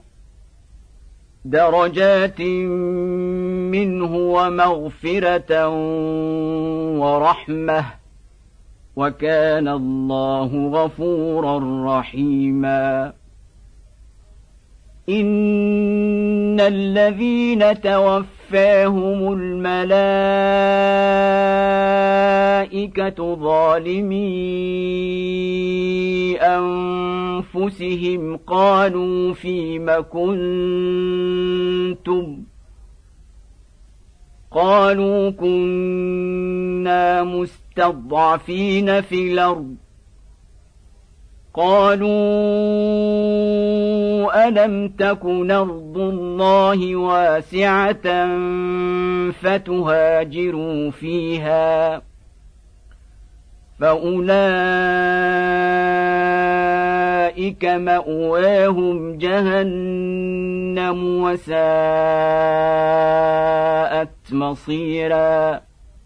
درجات منه ومغفرة ورحمة، وكان الله غفورا رحيما. إن الذين توفاهم الملائكة ظالمي أنفسهم قالوا فيم كنتم؟ قالوا كنا مستضعفين في الأرض. قالوا ألم تكن أرض الله واسعة فتهاجروا فيها؟ فأولئك مأواهم جهنم وساءت مصيرا.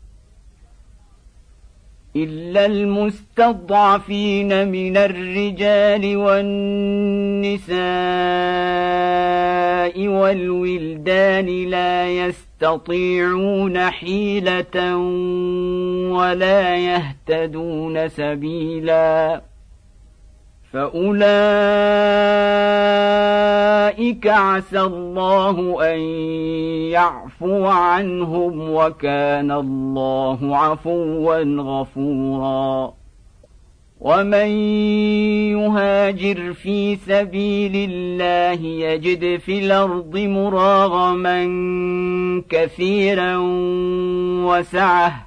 إلا المستضعفين من الرجال والنساء والولدان لا يستطيعون حيلة ولا يهتدون سبيلا، فأولئك عسى الله أن يعفو عنهم، وكان الله عفوا غفورا. ومن يهاجر في سبيل الله يجد في الأرض مراغما كثيرا وسعة،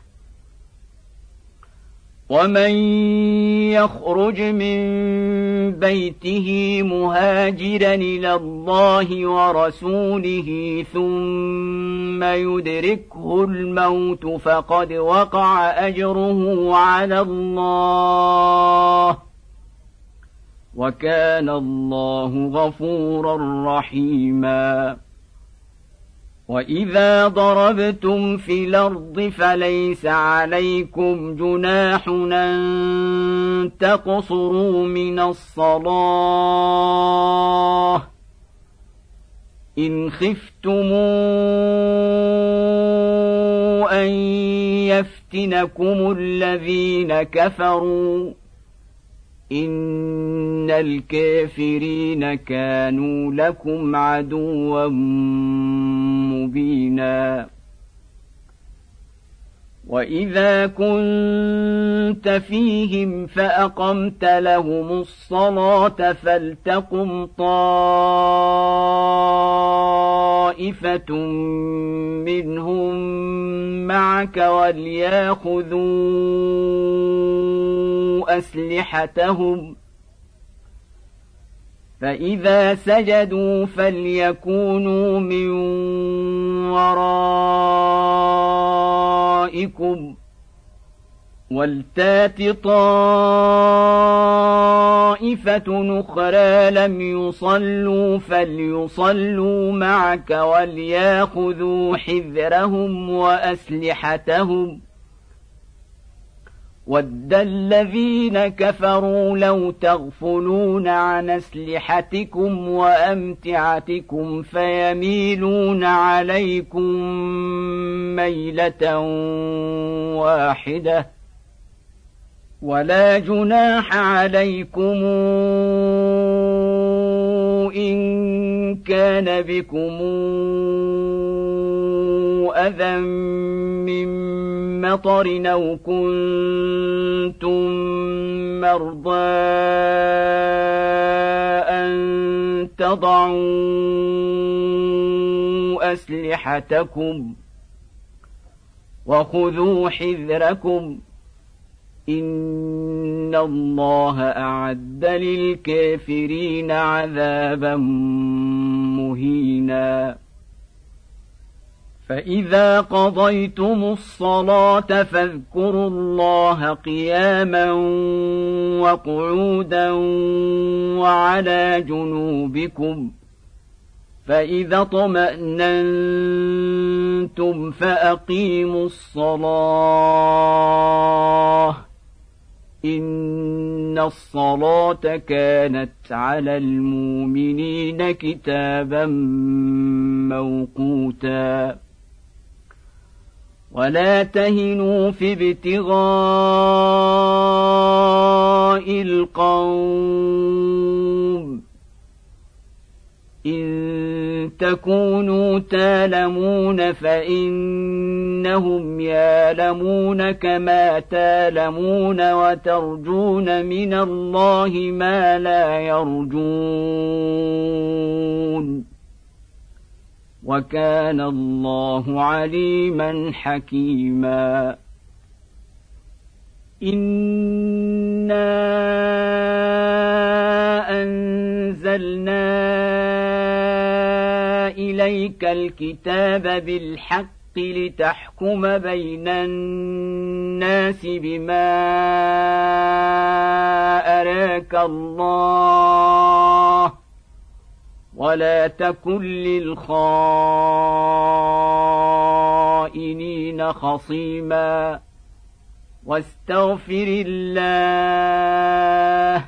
ومن يخرج من بيته مهاجرا إلى الله ورسوله ثم يدركه الموت فقد وقع أجره على الله، وكان الله غفورا رحيما. وإذا ضربتم في الأرض فليس عليكم جناح أن تقصروا من الصلاة إن خفتم أن يفتنكم الذين كفروا، إن الكافرين كانوا لكم عدوا مبينا. وإذا كنت فيهم فأقمت لهم الصلاة فلتقم طائفة منهم معك وليأخذوا أسلحتهم، فإذا سجدوا فليكونوا من ورائكم ولتات طائفة أخرى لم يصلوا فليصلوا معك وليأخذوا حذرهم وأسلحتهم. ود الذين كفروا لو تغفلون عن أسلحتكم وأمتعتكم فيميلون عليكم ميلة واحدة، ولا جناح عليكم إن كان بكم أذى من مطر أو كنتم مرضى أن تضعوا أسلحتكم وخذوا حذركم إن الله أعد للكافرين عذابا مهينا فإذا قضيتم الصلاة فاذكروا الله قياما وقعودا وعلى جنوبكم فإذا اطمأننتم فأقيموا الصلاة إن الصلاة كانت على المؤمنين كتابا موقوتا ولا تهنوا في ابتغاء القوم إن تكونوا تالمون فإنهم يالمون كما تالمون وترجون من الله ما لا يرجون وكان الله عليما حكيما إنا أنزلنا إليك الكتاب بالحق لتحكم بين الناس بما أراك الله ولا تكن للخائنين خصيما واستغفر الله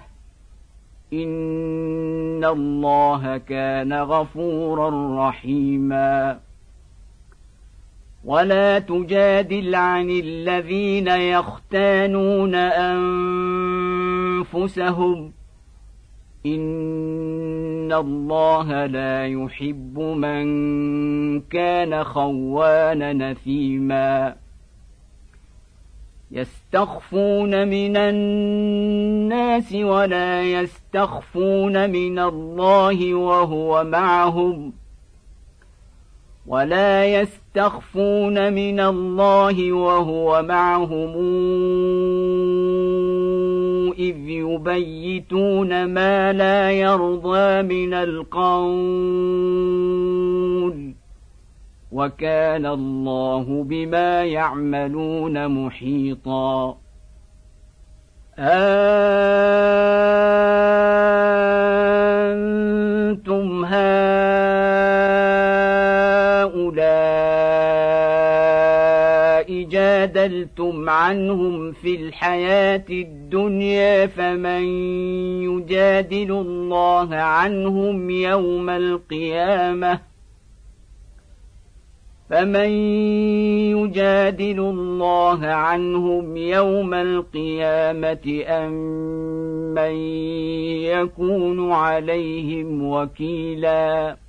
إن الله كان غفورا رحيما ولا تجادل عن الذين يختانون أنفسهم إن الله لا يحب من كان خوانا نثيما يستخفون من الناس ولا يستخفون من الله وهو معهم ولا يستخفون من الله وهو معهم إذ يبيتون ما لا يرضى من القول وكان الله بما يعملون محيطا أنتم هؤلاء جادلتم عنهم في الحياة الدنيا فمن يجادل الله عنهم يوم القيامة فمن يجادل الله عنهم يوم القيامة أم من يكون عليهم وكيلا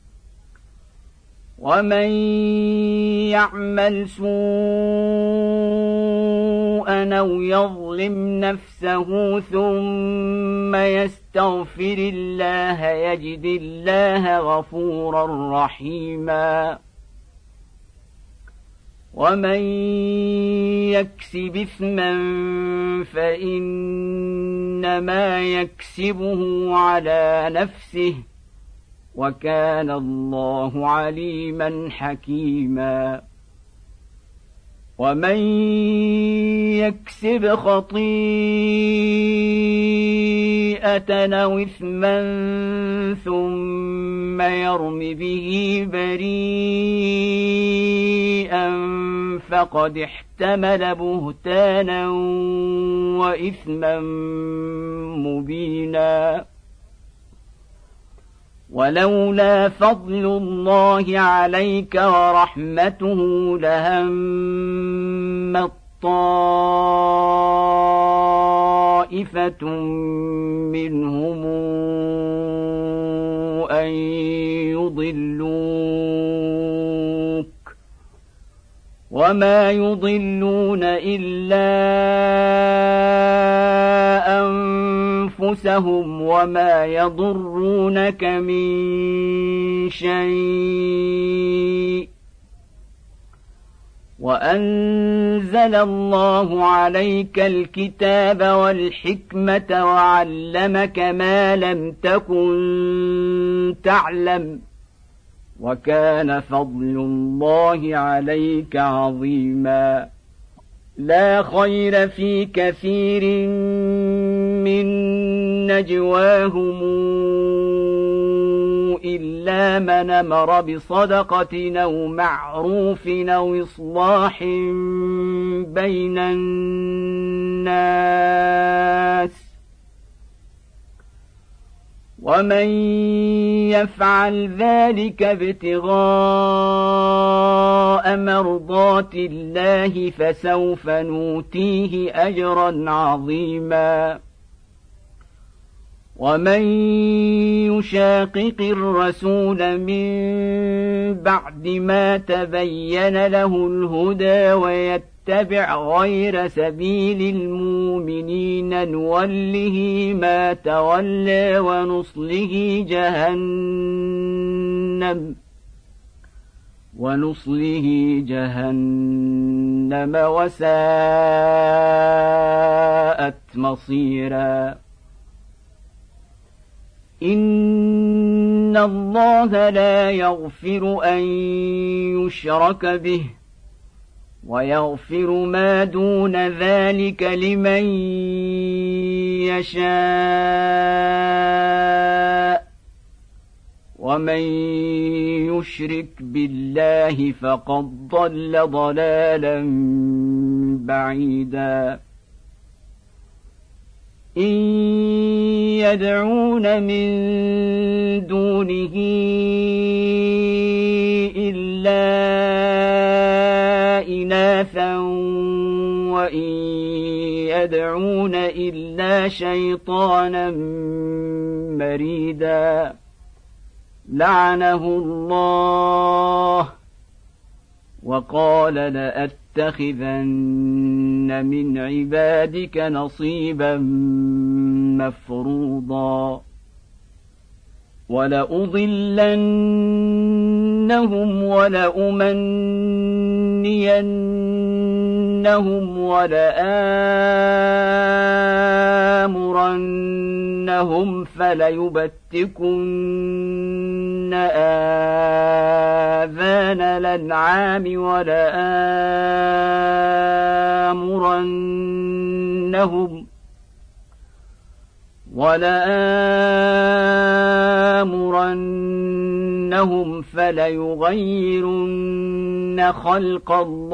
ومن يعمل سوءا أو يظلم نفسه ثم يستغفر الله يجد الله غفورا رحيما ومن يكسب إثما فإنما يكسبه على نفسه وكان الله عليما حكيما ومن يكسب خطيئة أو إثما ثم يرم به بريئا فقد احتمل بهتانا وإثما مبينا ولولا فضل الله عليك ورحمته لهمت طائفة منهم أن يضلوك وما يضلون إلا أنفسهم وما يضرونك من شيء وأنزل الله عليك الكتاب والحكمة وعلمك ما لم تكن تعلم وكان فضل الله عليك عظيما لا خير في كثير من نجواهم إلا من أمر بصدقة أو معروف أو إصلاح بين الناس ومن يفعل ذلك ابتغاء مرضات الله فسوف نؤتيه أجرا عظيما ومن يشاقق الرسول من بعد ما تبين له الهدى ويتبع غير سبيل المؤمنين نوله ما تولى ونصله جهنم ونصله جهنم وساءت مصيرا إن الله لا يغفر أن يشرك به ويغفر ما دون ذلك لمن يشاء ومن يشرك بالله فقد ضل ضلالا بعيدا إن يدعون من دونه إلا إناثا وإن يدعون إلا شيطانا مريدا لعنه الله وقال لأتخذن من عبادك نصيبا مفروضا ولأضلنهم ولأمنينهم ولآمرنهم فليبتكن آذان الأنعام ولآمرنهم ولآمرنهم فليغيرن خلق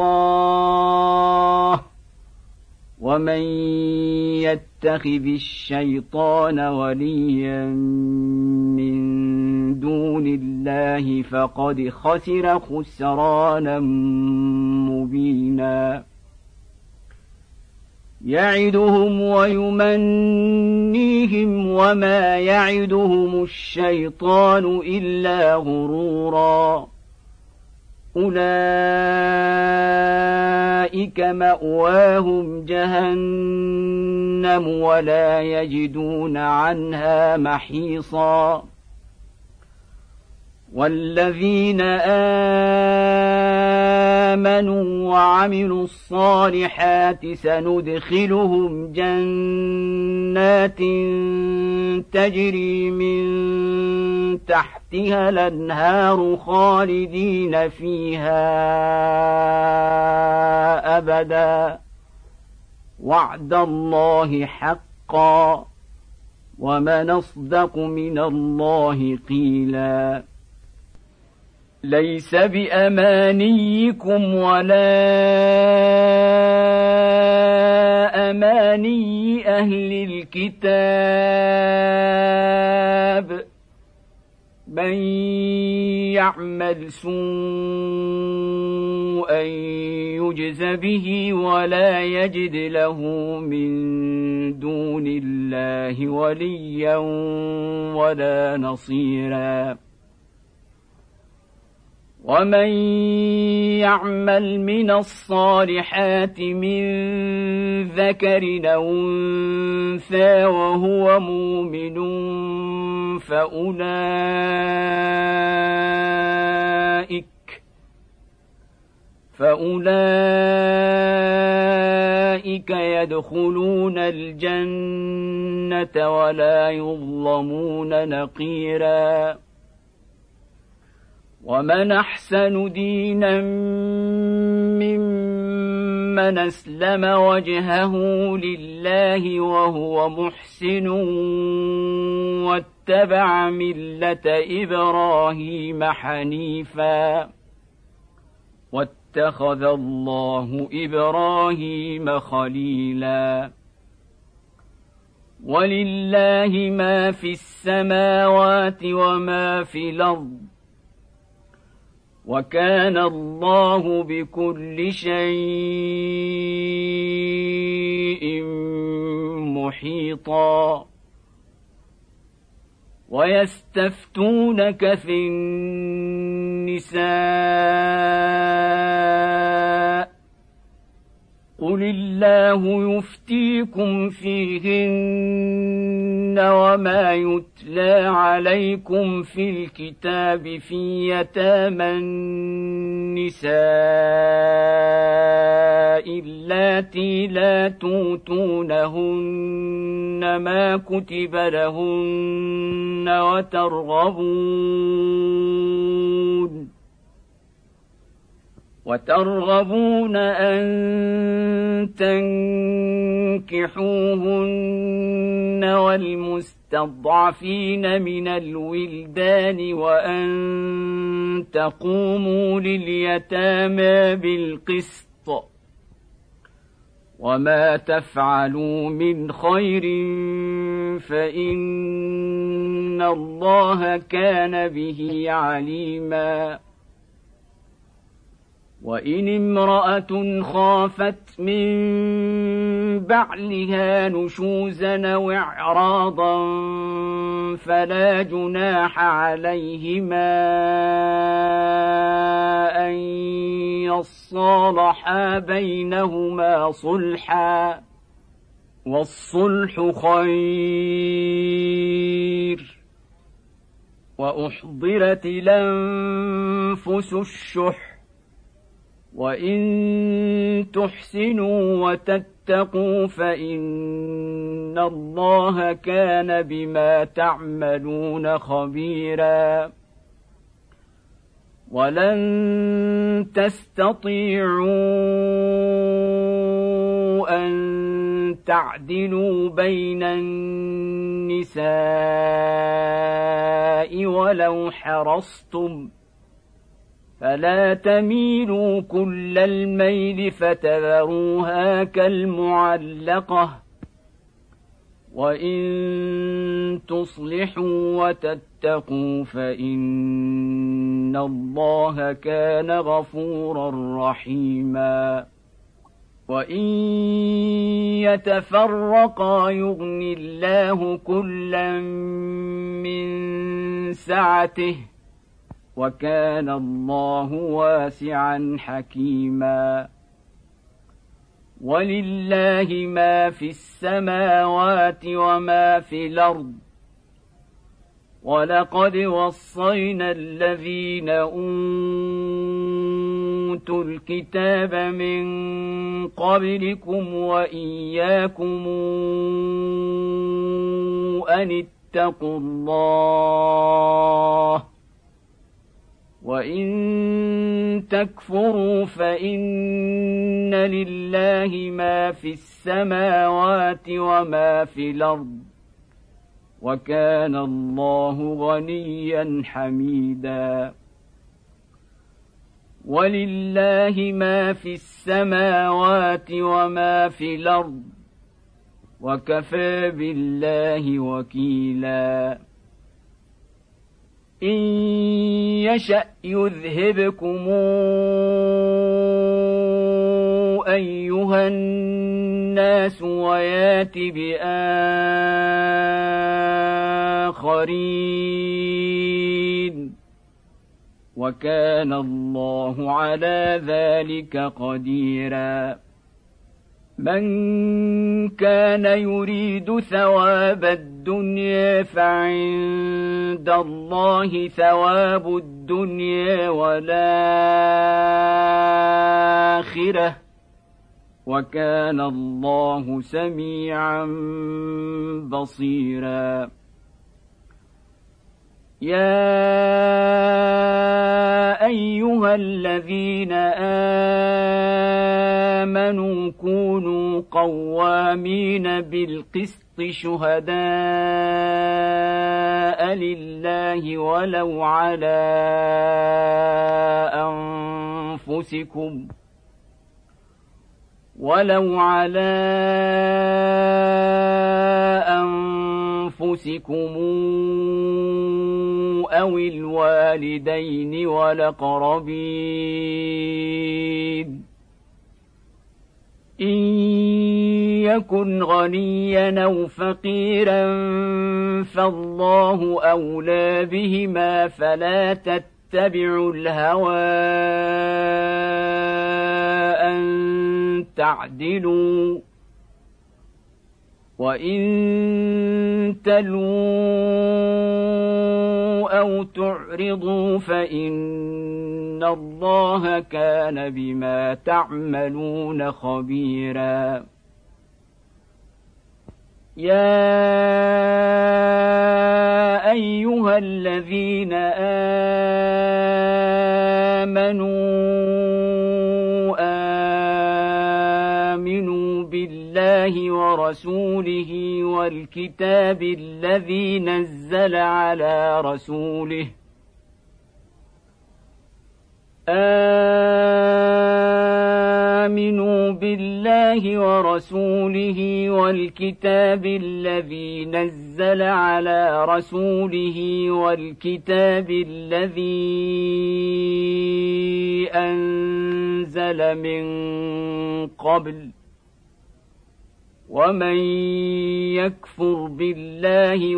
الله ومن يتخذ الشيطان وليا من دون الله فقد خسر خسرانا مبينا يعدهم ويمنيهم وما يعدهم الشيطان إلا غرورا أولئك مأواهم جهنم ولا يجدون عنها محيصا والذين آمنوا وعملوا الصالحات سندخلهم جنات تجري من تحتها الأنهار خالدين فيها أبدا وعد الله حقا ومن أصدق من الله قيلا ليس بأمانيكم ولا أماني أهل الكتاب من يعمل سوءا يجز به ولا يجد له من دون الله وليا ولا نصيرا ومن يعمل من الصالحات من ذكر أو أنثى وهو مؤمن فأولئك فأولئك يدخلون الجنة ولا يظلمون نقيرا. ومن أحسن دينا ممن أسلم وجهه لله وهو محسن واتبع ملة إبراهيم حنيفا واتخذ الله إبراهيم خليلا. ولله ما في السماوات وما في الأرض وكان الله بكل شيء محيطا. ويستفتونك في النساء قل الله يفتيكم فيهن وما يتلى عليكم في الكتاب في يتامى النساء اللاتي لا توتونهن ما كتب لهن وترغبون وترغبون أن تنكحوهن والمستضعفين من الولدان وأن تقوموا لليتامى بالقسط وما تفعلوا من خير فإن الله كان به عليما. وإن امرأة خافت من بعلها نشوزا أو إعراضا فلا جناح عليهما أن يصالحا بينهما صلحا والصلح خير. وأحضرت الأنفس الشح وإن تحسنوا وتتقوا فإن الله كان بما تعملون خبيرا. ولن تستطيعوا أن تعدلوا بين النساء ولو حرصتم فلا تميلوا كل الميل فتذروها كالمعلقة. وإن تصلحوا وتتقوا فإن الله كان غفورا رحيما. وإن يتفرقا يغن الله كلا من سعته وكان الله واسعا حكيما. ولله ما في السماوات وما في الأرض ولقد وصينا الذين أوتوا الكتاب من قبلكم وإياكم أن اتقوا الله وإن تكفروا فإن لله ما في السماوات وما في الأرض وكان الله غنيا حميدا. ولله ما في السماوات وما في الأرض وكفى بالله وكيلا. إن يشأ يذهبكم أيها الناس ويات بآخرين وكان الله على ذلك قديرا من كان يريد ثواب الدنيا فعند الله ثواب الدنيا والآخرة وكان الله سميعا بصيرا يا أيها الذين آمنوا كونوا قوامين بالقسط شهداء لله ولو على أنفسكم ولو على أنفسكم أو الوالدين والأقربين إن يكن غنيا أو فقيرا فالله أولى بهما فلا تتبعوا الهوى أن تعدلوا وإن تلووا أو تعرضوا فإن الله كان بما تعملون خبيرا يا أيها الذين آمنوا آمنوا بالله ورسوله والكتاب الذي نزل على رسوله آمنوا بالله ورسوله والكتاب الذي نزل على رسوله والكتاب الذي أنزل من قبل ومن يكفر بالله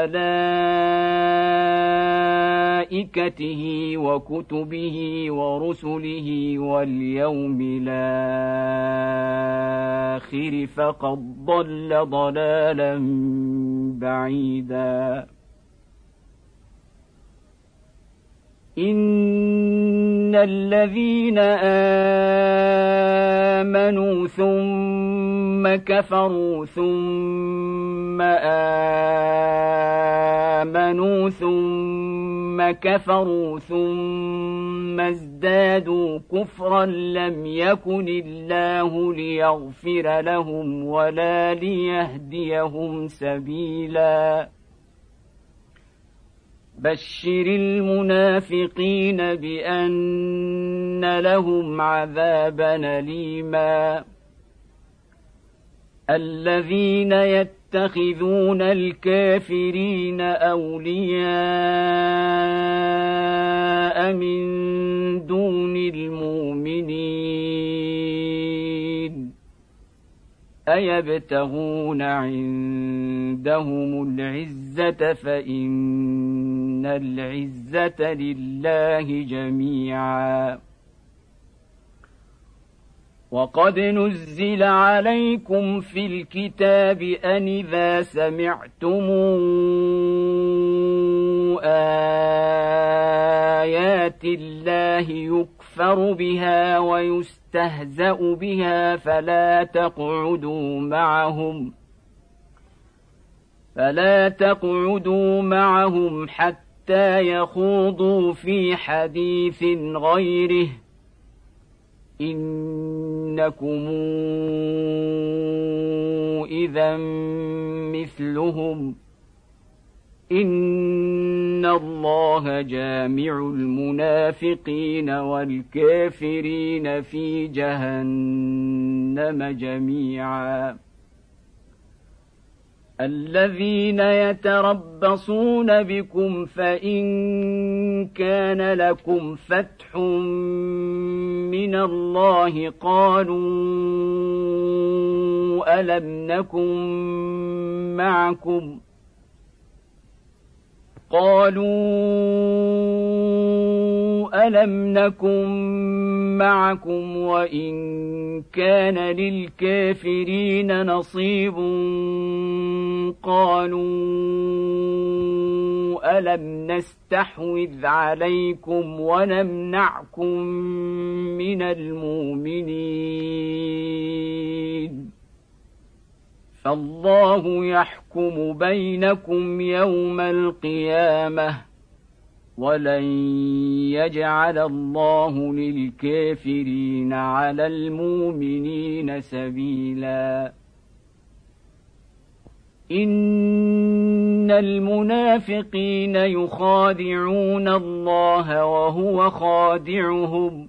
وملائكته وكتبه ورسله واليوم الآخر فقد ضل ضلالا بعيدا إن الذين آمنوا ثم كفروا ثم آمنوا ثم كفروا ثم ازدادوا كفرا لم يكن الله ليغفر لهم ولا ليهديهم سبيلا بشر المنافقين بأن لهم عذابا أليما الذين يتخذون الكافرين أولياء من دون المؤمنين أيبتغون عندهم العزة فإن العزة لله جميعا وقد نزل عليكم في الكتاب أن إذا سمعتم آيات الله يكفر بها ويستهزأ بها فلا تقعدوا معهم فلا تقعدوا معهم حتى يخوضوا في حديث غيره إنكم إذا مثلهم إن الله جامع المنافقين والكافرين في جهنم جميعا الذين يتربصون بكم فإن كان لكم فتح من الله قالوا ألم نكن معكم قالوا ألم نكن معكم وإن كان للكافرين نصيب قالوا ألم نستحوذ عليكم ونمنعكم من المؤمنين فالله يحكم بينكم يوم القيامة ولن يجعل الله للكافرين على المؤمنين سبيلا إن المنافقين يخادعون الله وهو خادعهم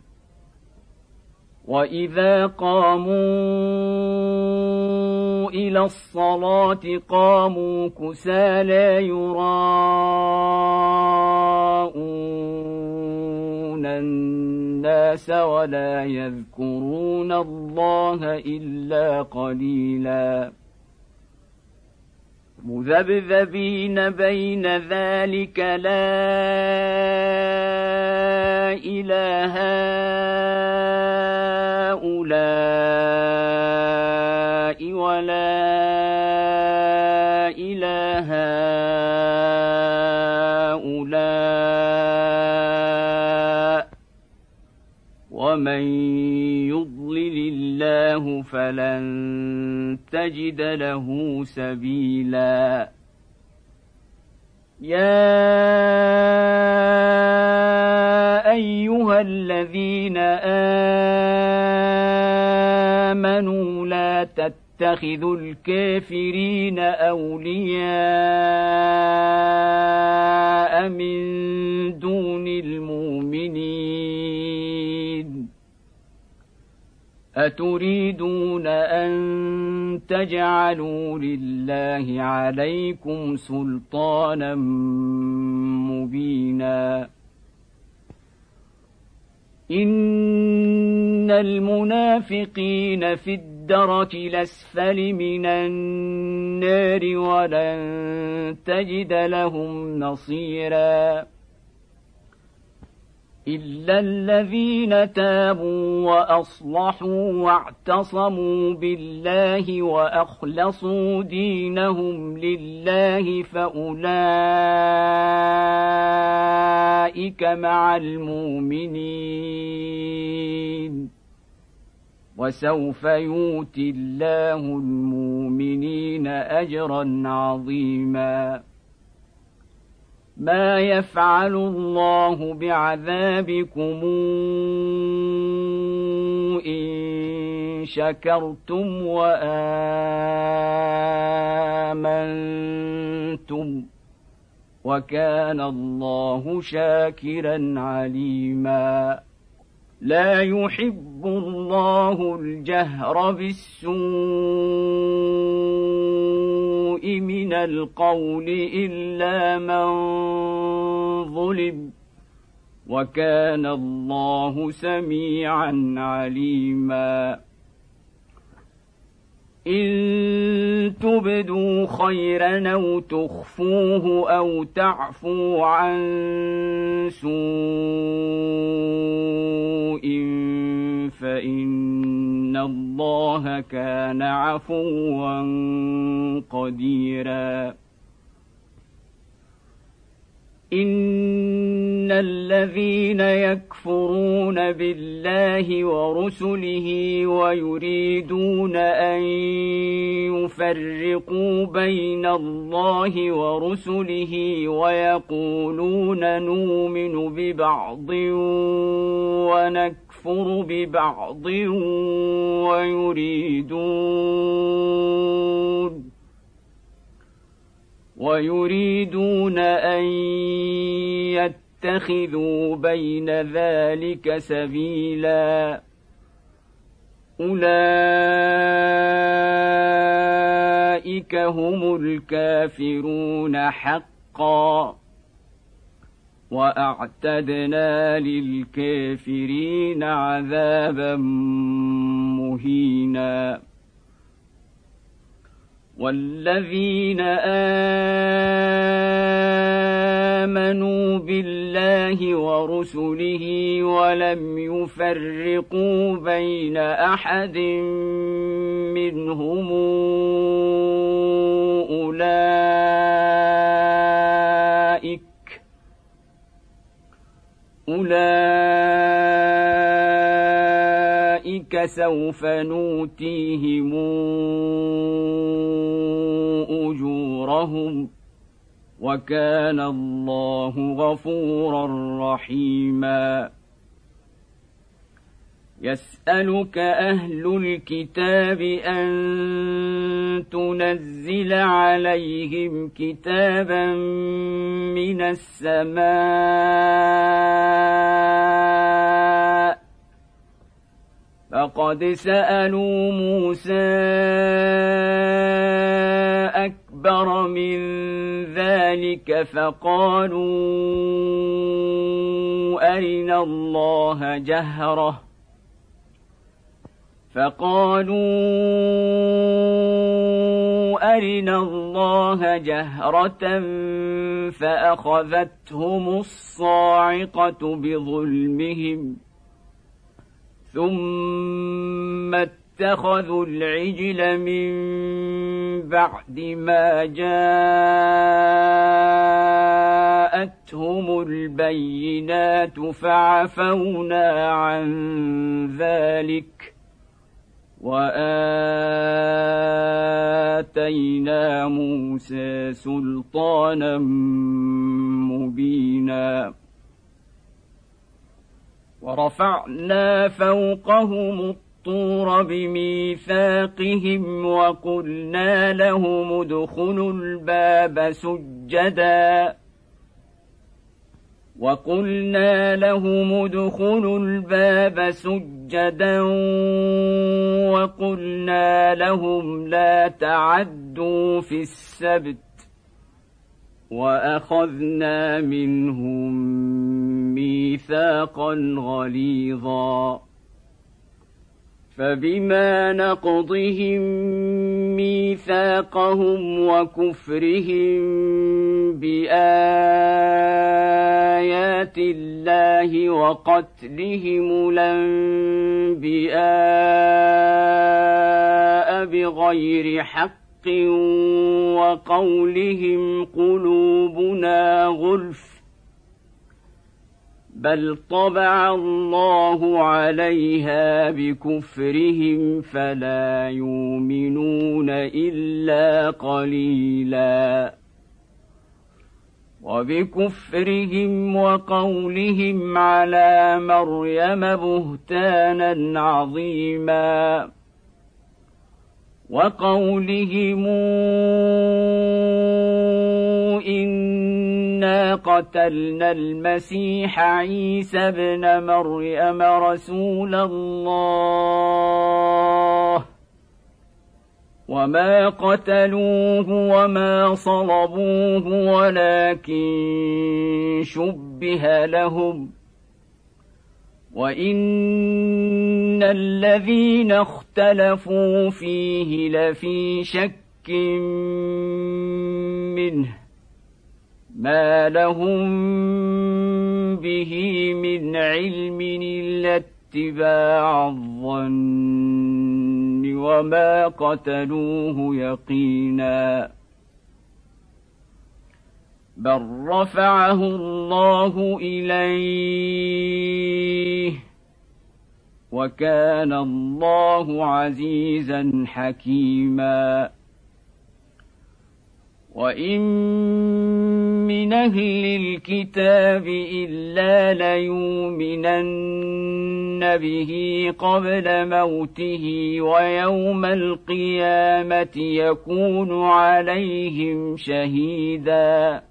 وإذا قاموا إلى الصلاة قاموا كسالى يراءون الناس ولا يذكرون الله إلا قليلا مذبذبين بين ذلك لا إله هؤلاء ولا إله هؤلاء ومن يضلل الله فلن تجد له سبيلا يا أيها الذين آمنوا لا تتخذوا الكافرين أولياء من دون المؤمنين أتريدون أن تجعلوا لله عليكم سلطانا مبينا إن المنافقين في الدرك الأسفل من النار ولن تجد لهم نصيرا إلا الذين تابوا وأصلحوا واعتصموا بالله وأخلصوا دينهم لله فأولئك مع المؤمنين وسوف يؤتي الله المؤمنين أجرا عظيما ما يفعل الله بعذابكم إن شكرتم وآمنتم وكان الله شاكرا عليما لا يحب الله الجهر بالسوء من القول إلا من ظلم وكان الله سميعا عليما إن تبدوا خيرا أو تخفوه أو تعفوا عن سوء فإن الله كان عفوا قديرا إن الذين يكفرون بالله ورسله ويريدون أن يفرقوا بين الله ورسله ويقولون نؤمن ببعض ونكفر ببعض ويريدون ويريدون أن يتخذوا بين ذلك سبيلا أولئك هم الكافرون حقا وأعتدنا للكافرين عذابا مهينا والذين آمنوا بالله ورسله ولم يفرقوا بين أحد منهم أولئك أولئك سوف نؤتيهم أجورهم وكان الله غفورا رحيما. يسألك أهل الكتاب أن تنزل عليهم كتابا من السماء فقد سألوا موسى أكبر من ذلك فقالوا أرنا الله جهرة فقالوا أرنا الله جهرة فأخذتهم الصاعقة بظلمهم ثم اتخذوا العجل من بعد ما جاءتهم البينات فعفونا عن ذلك وآتينا موسى سلطانا مبينا. ورفعنا فوقهم الطور بميثاقهم وقلنا لهم ادخلوا الباب سجدا وقلنا لهم ادخلوا الباب سجدا وقلنا لهم لا تعدوا في السبت وأخذنا منهم ميثاقا غليظا. فبما نقضهم ميثاقهم وكفرهم بآيات الله وقتلهم الأنبياء بغير حق وقولهم قلوبنا غلف بل طبع الله عليها بكفرهم فلا يؤمنون إلا قليلا. وبكفرهم وقولهم على مريم بهتانا عظيما وقولهم إنا قتلنا المسيح عيسى ابن مريم رسول الله وما قتلوه وما صلبوه ولكن شبه لهم وإن الذين اختلفوا فيه لفي شك منه ما لهم به من علم إلا اتباع الظن وما قتلوه يقينا بل رفعه الله إليه وكان الله عزيزا حكيما. وإن من أهل الكتاب إلا ليؤمنن به قبل موته ويوم القيامة يكون عليهم شهيدا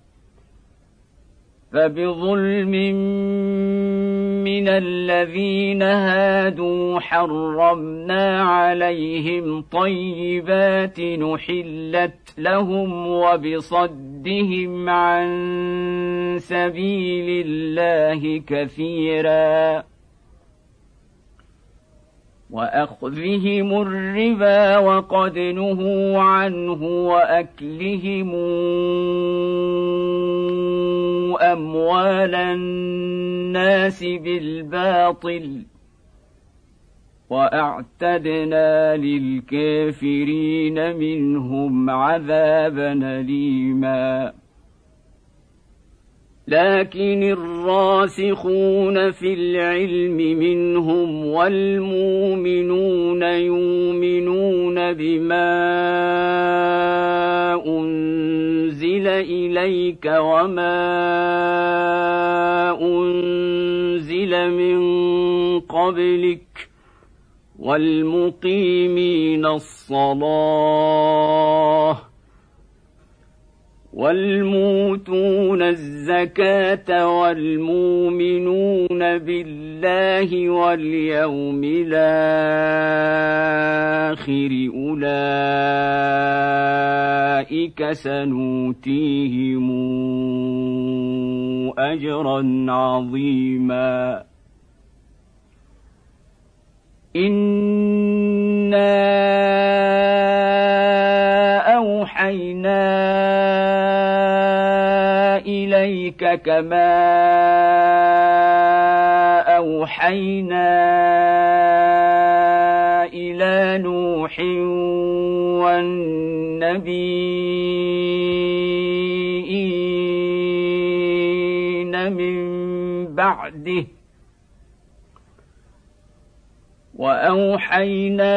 فبظلم من الذين هادوا حرمنا عليهم طيبات نحلت لهم وبصدهم عن سبيل الله كثيرا وأخذهم الربا وقد نهوا عنه وأكلهم أموال الناس بالباطل وأعتدنا للكافرين منهم عذابا أليما لكن الراسخون في العلم منهم والمؤمنون يؤمنون بما أنزل إليك وما أنزل من قبلك والمقيمين الصلاة والموتون الزكاة والمؤمنون بالله واليوم الآخر أولئك سنؤتيهم أجرا عظيما إنا أوحينا إليك كما أوحينا إلى نوح والنبيين من بعده وأوحينا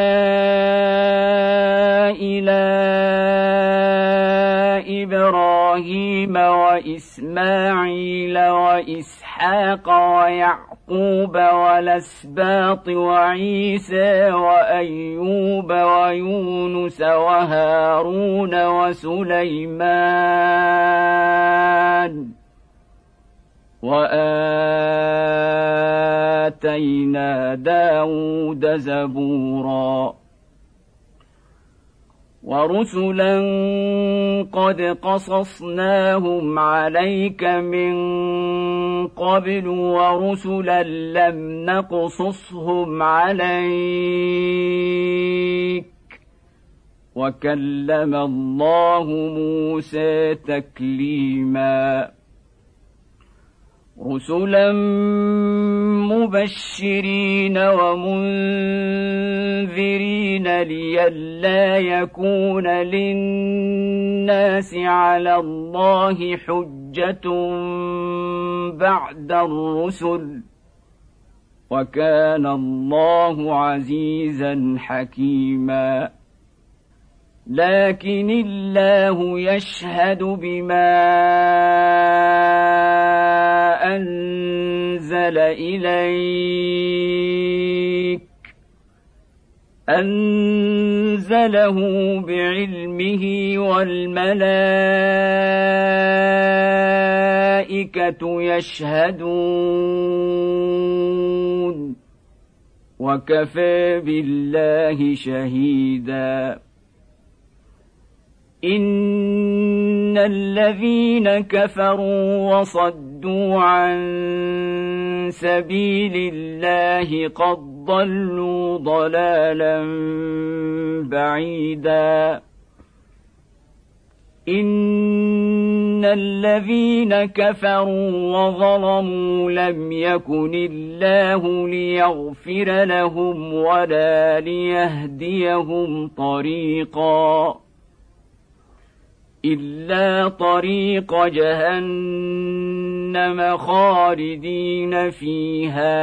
إلى إبراهيم وإسماعيل وإسحاق ويعقوب والأسباط وعيسى وأيوب ويونس وهارون وسليمان وآتينا داود زبورا ورسلا قد قصصناهم عليك من قبل ورسلا لم نقصصهم عليك وكلم الله موسى تكليما رسلا مبشرين ومنذرين لئلا يكون للناس على الله حجة بعد الرسل وكان الله عزيزا حكيما لكن الله يشهد بما أنزل إليك أنزله بعلمه والملائكة يشهدون وكفى بالله شهيدا إن الذين كفروا وصدوا عن سبيل الله قد ضلوا ضلالا بعيدا إن الذين كفروا وظلموا لم يكن الله ليغفر لهم ولا ليهديهم طريقا إلا طريق جهنم خالدين فيها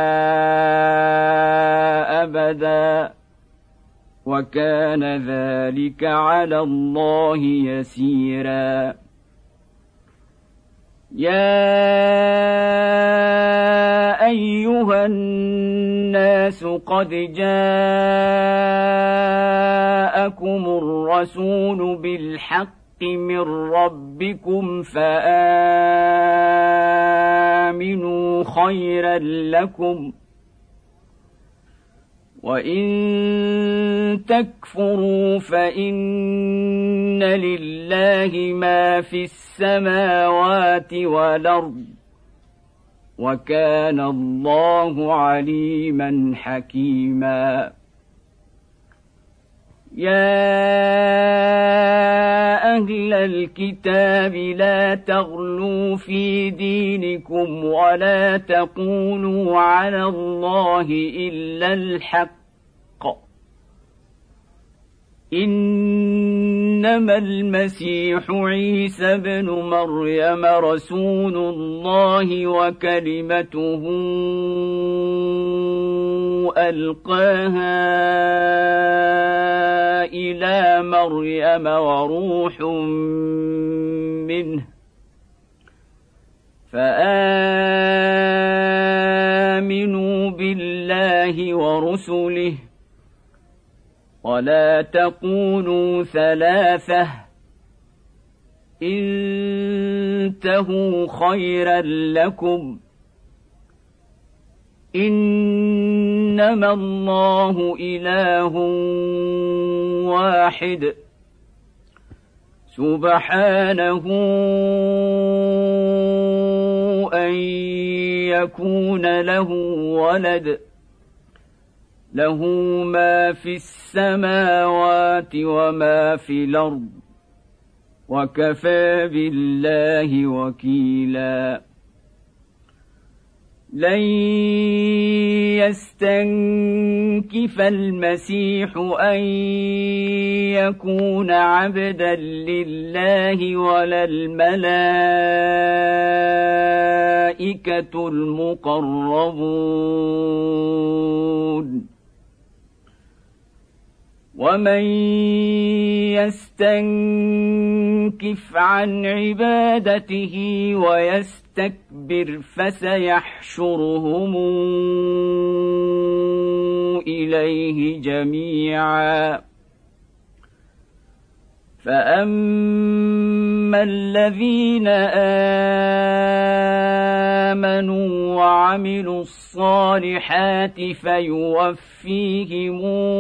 أبدا وكان ذلك على الله يسيرا يا أيها الناس قد جاءكم الرسول بالحق من ربكم فآمنوا خيرا لكم وإن تكفروا فإن لله ما في السماوات والأرض وكان الله عليما حكيما. يا أهل الكتاب لا تغلوا في دينكم ولا تقولوا على الله إلا الحق، إنما المسيح عيسى ابن مريم رسول الله وكلمته ألقاها إلى مريم وروح منه، فآمنوا بالله ورسله ولا تقولوا ثلاثة، انتهوا خيرا لكم، إنما الله إله واحد سبحانه أن يكون له ولد، له ما في السماوات وما في الأرض، وكفى بالله وكيلا. لن يستنكف المسيح أن يكون عبدا لله ولا الملائكة المقربون، ومن يستنكف عن عبادته ويستكبر فسيحشرهم إليه جميعا. فأما الذين آمنوا وعملوا الصالحات فيوفيهم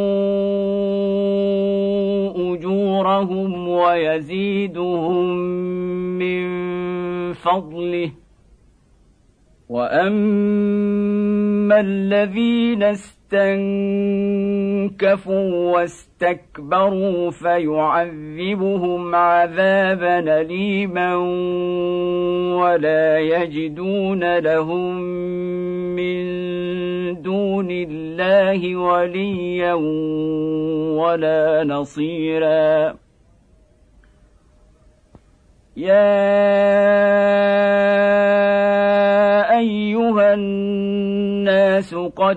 أجورهم ويزيدهم من فضله، وأما الذين استنكفوا واستكبروا فيعذبهم عذابا أليما ولا يجدون لهم من دون الله وليا ولا نصيرا. يا أيها الناس قد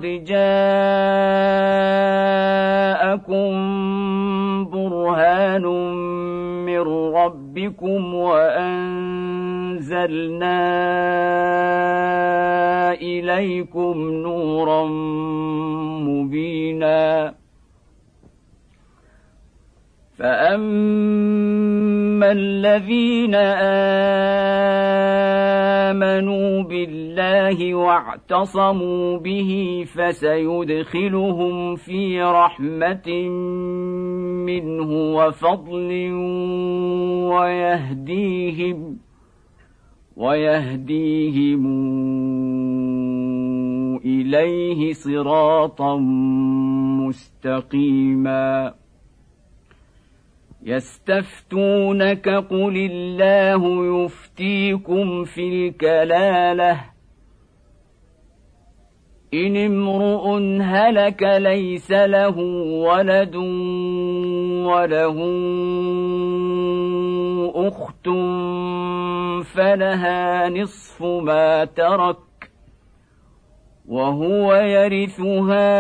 جاءكم برهان من ربكم وأنزلنا إليكم نورا مبينا. فأما الذين آمنوا بالله واعتصموا به فسيدخلهم في رحمة منه وفضل ويهديهم ويهديهم إليه صراطا مستقيما. يستفتونك قل الله يفتيكم في الكلالة إن امرؤ هلك ليس له ولد وله أخت فلها نصف ما ترك وهو يرثها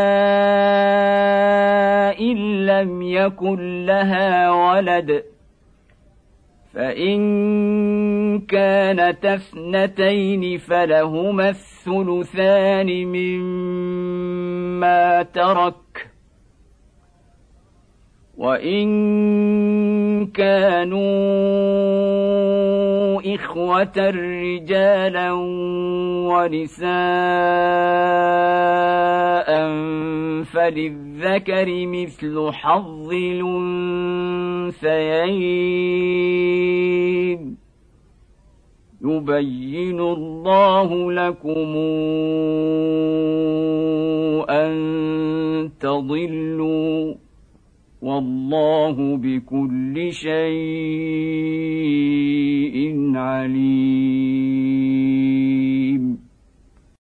إن لم يكن لها ولد، فإن كانت اثنتين فلهما الثلثان مما ترك، وإن كانوا إخوة رجالا ونساء فللذكر مثل حظ الأنثيين. يبين الله لكم أن تضلوا والله بكل شيء عليم.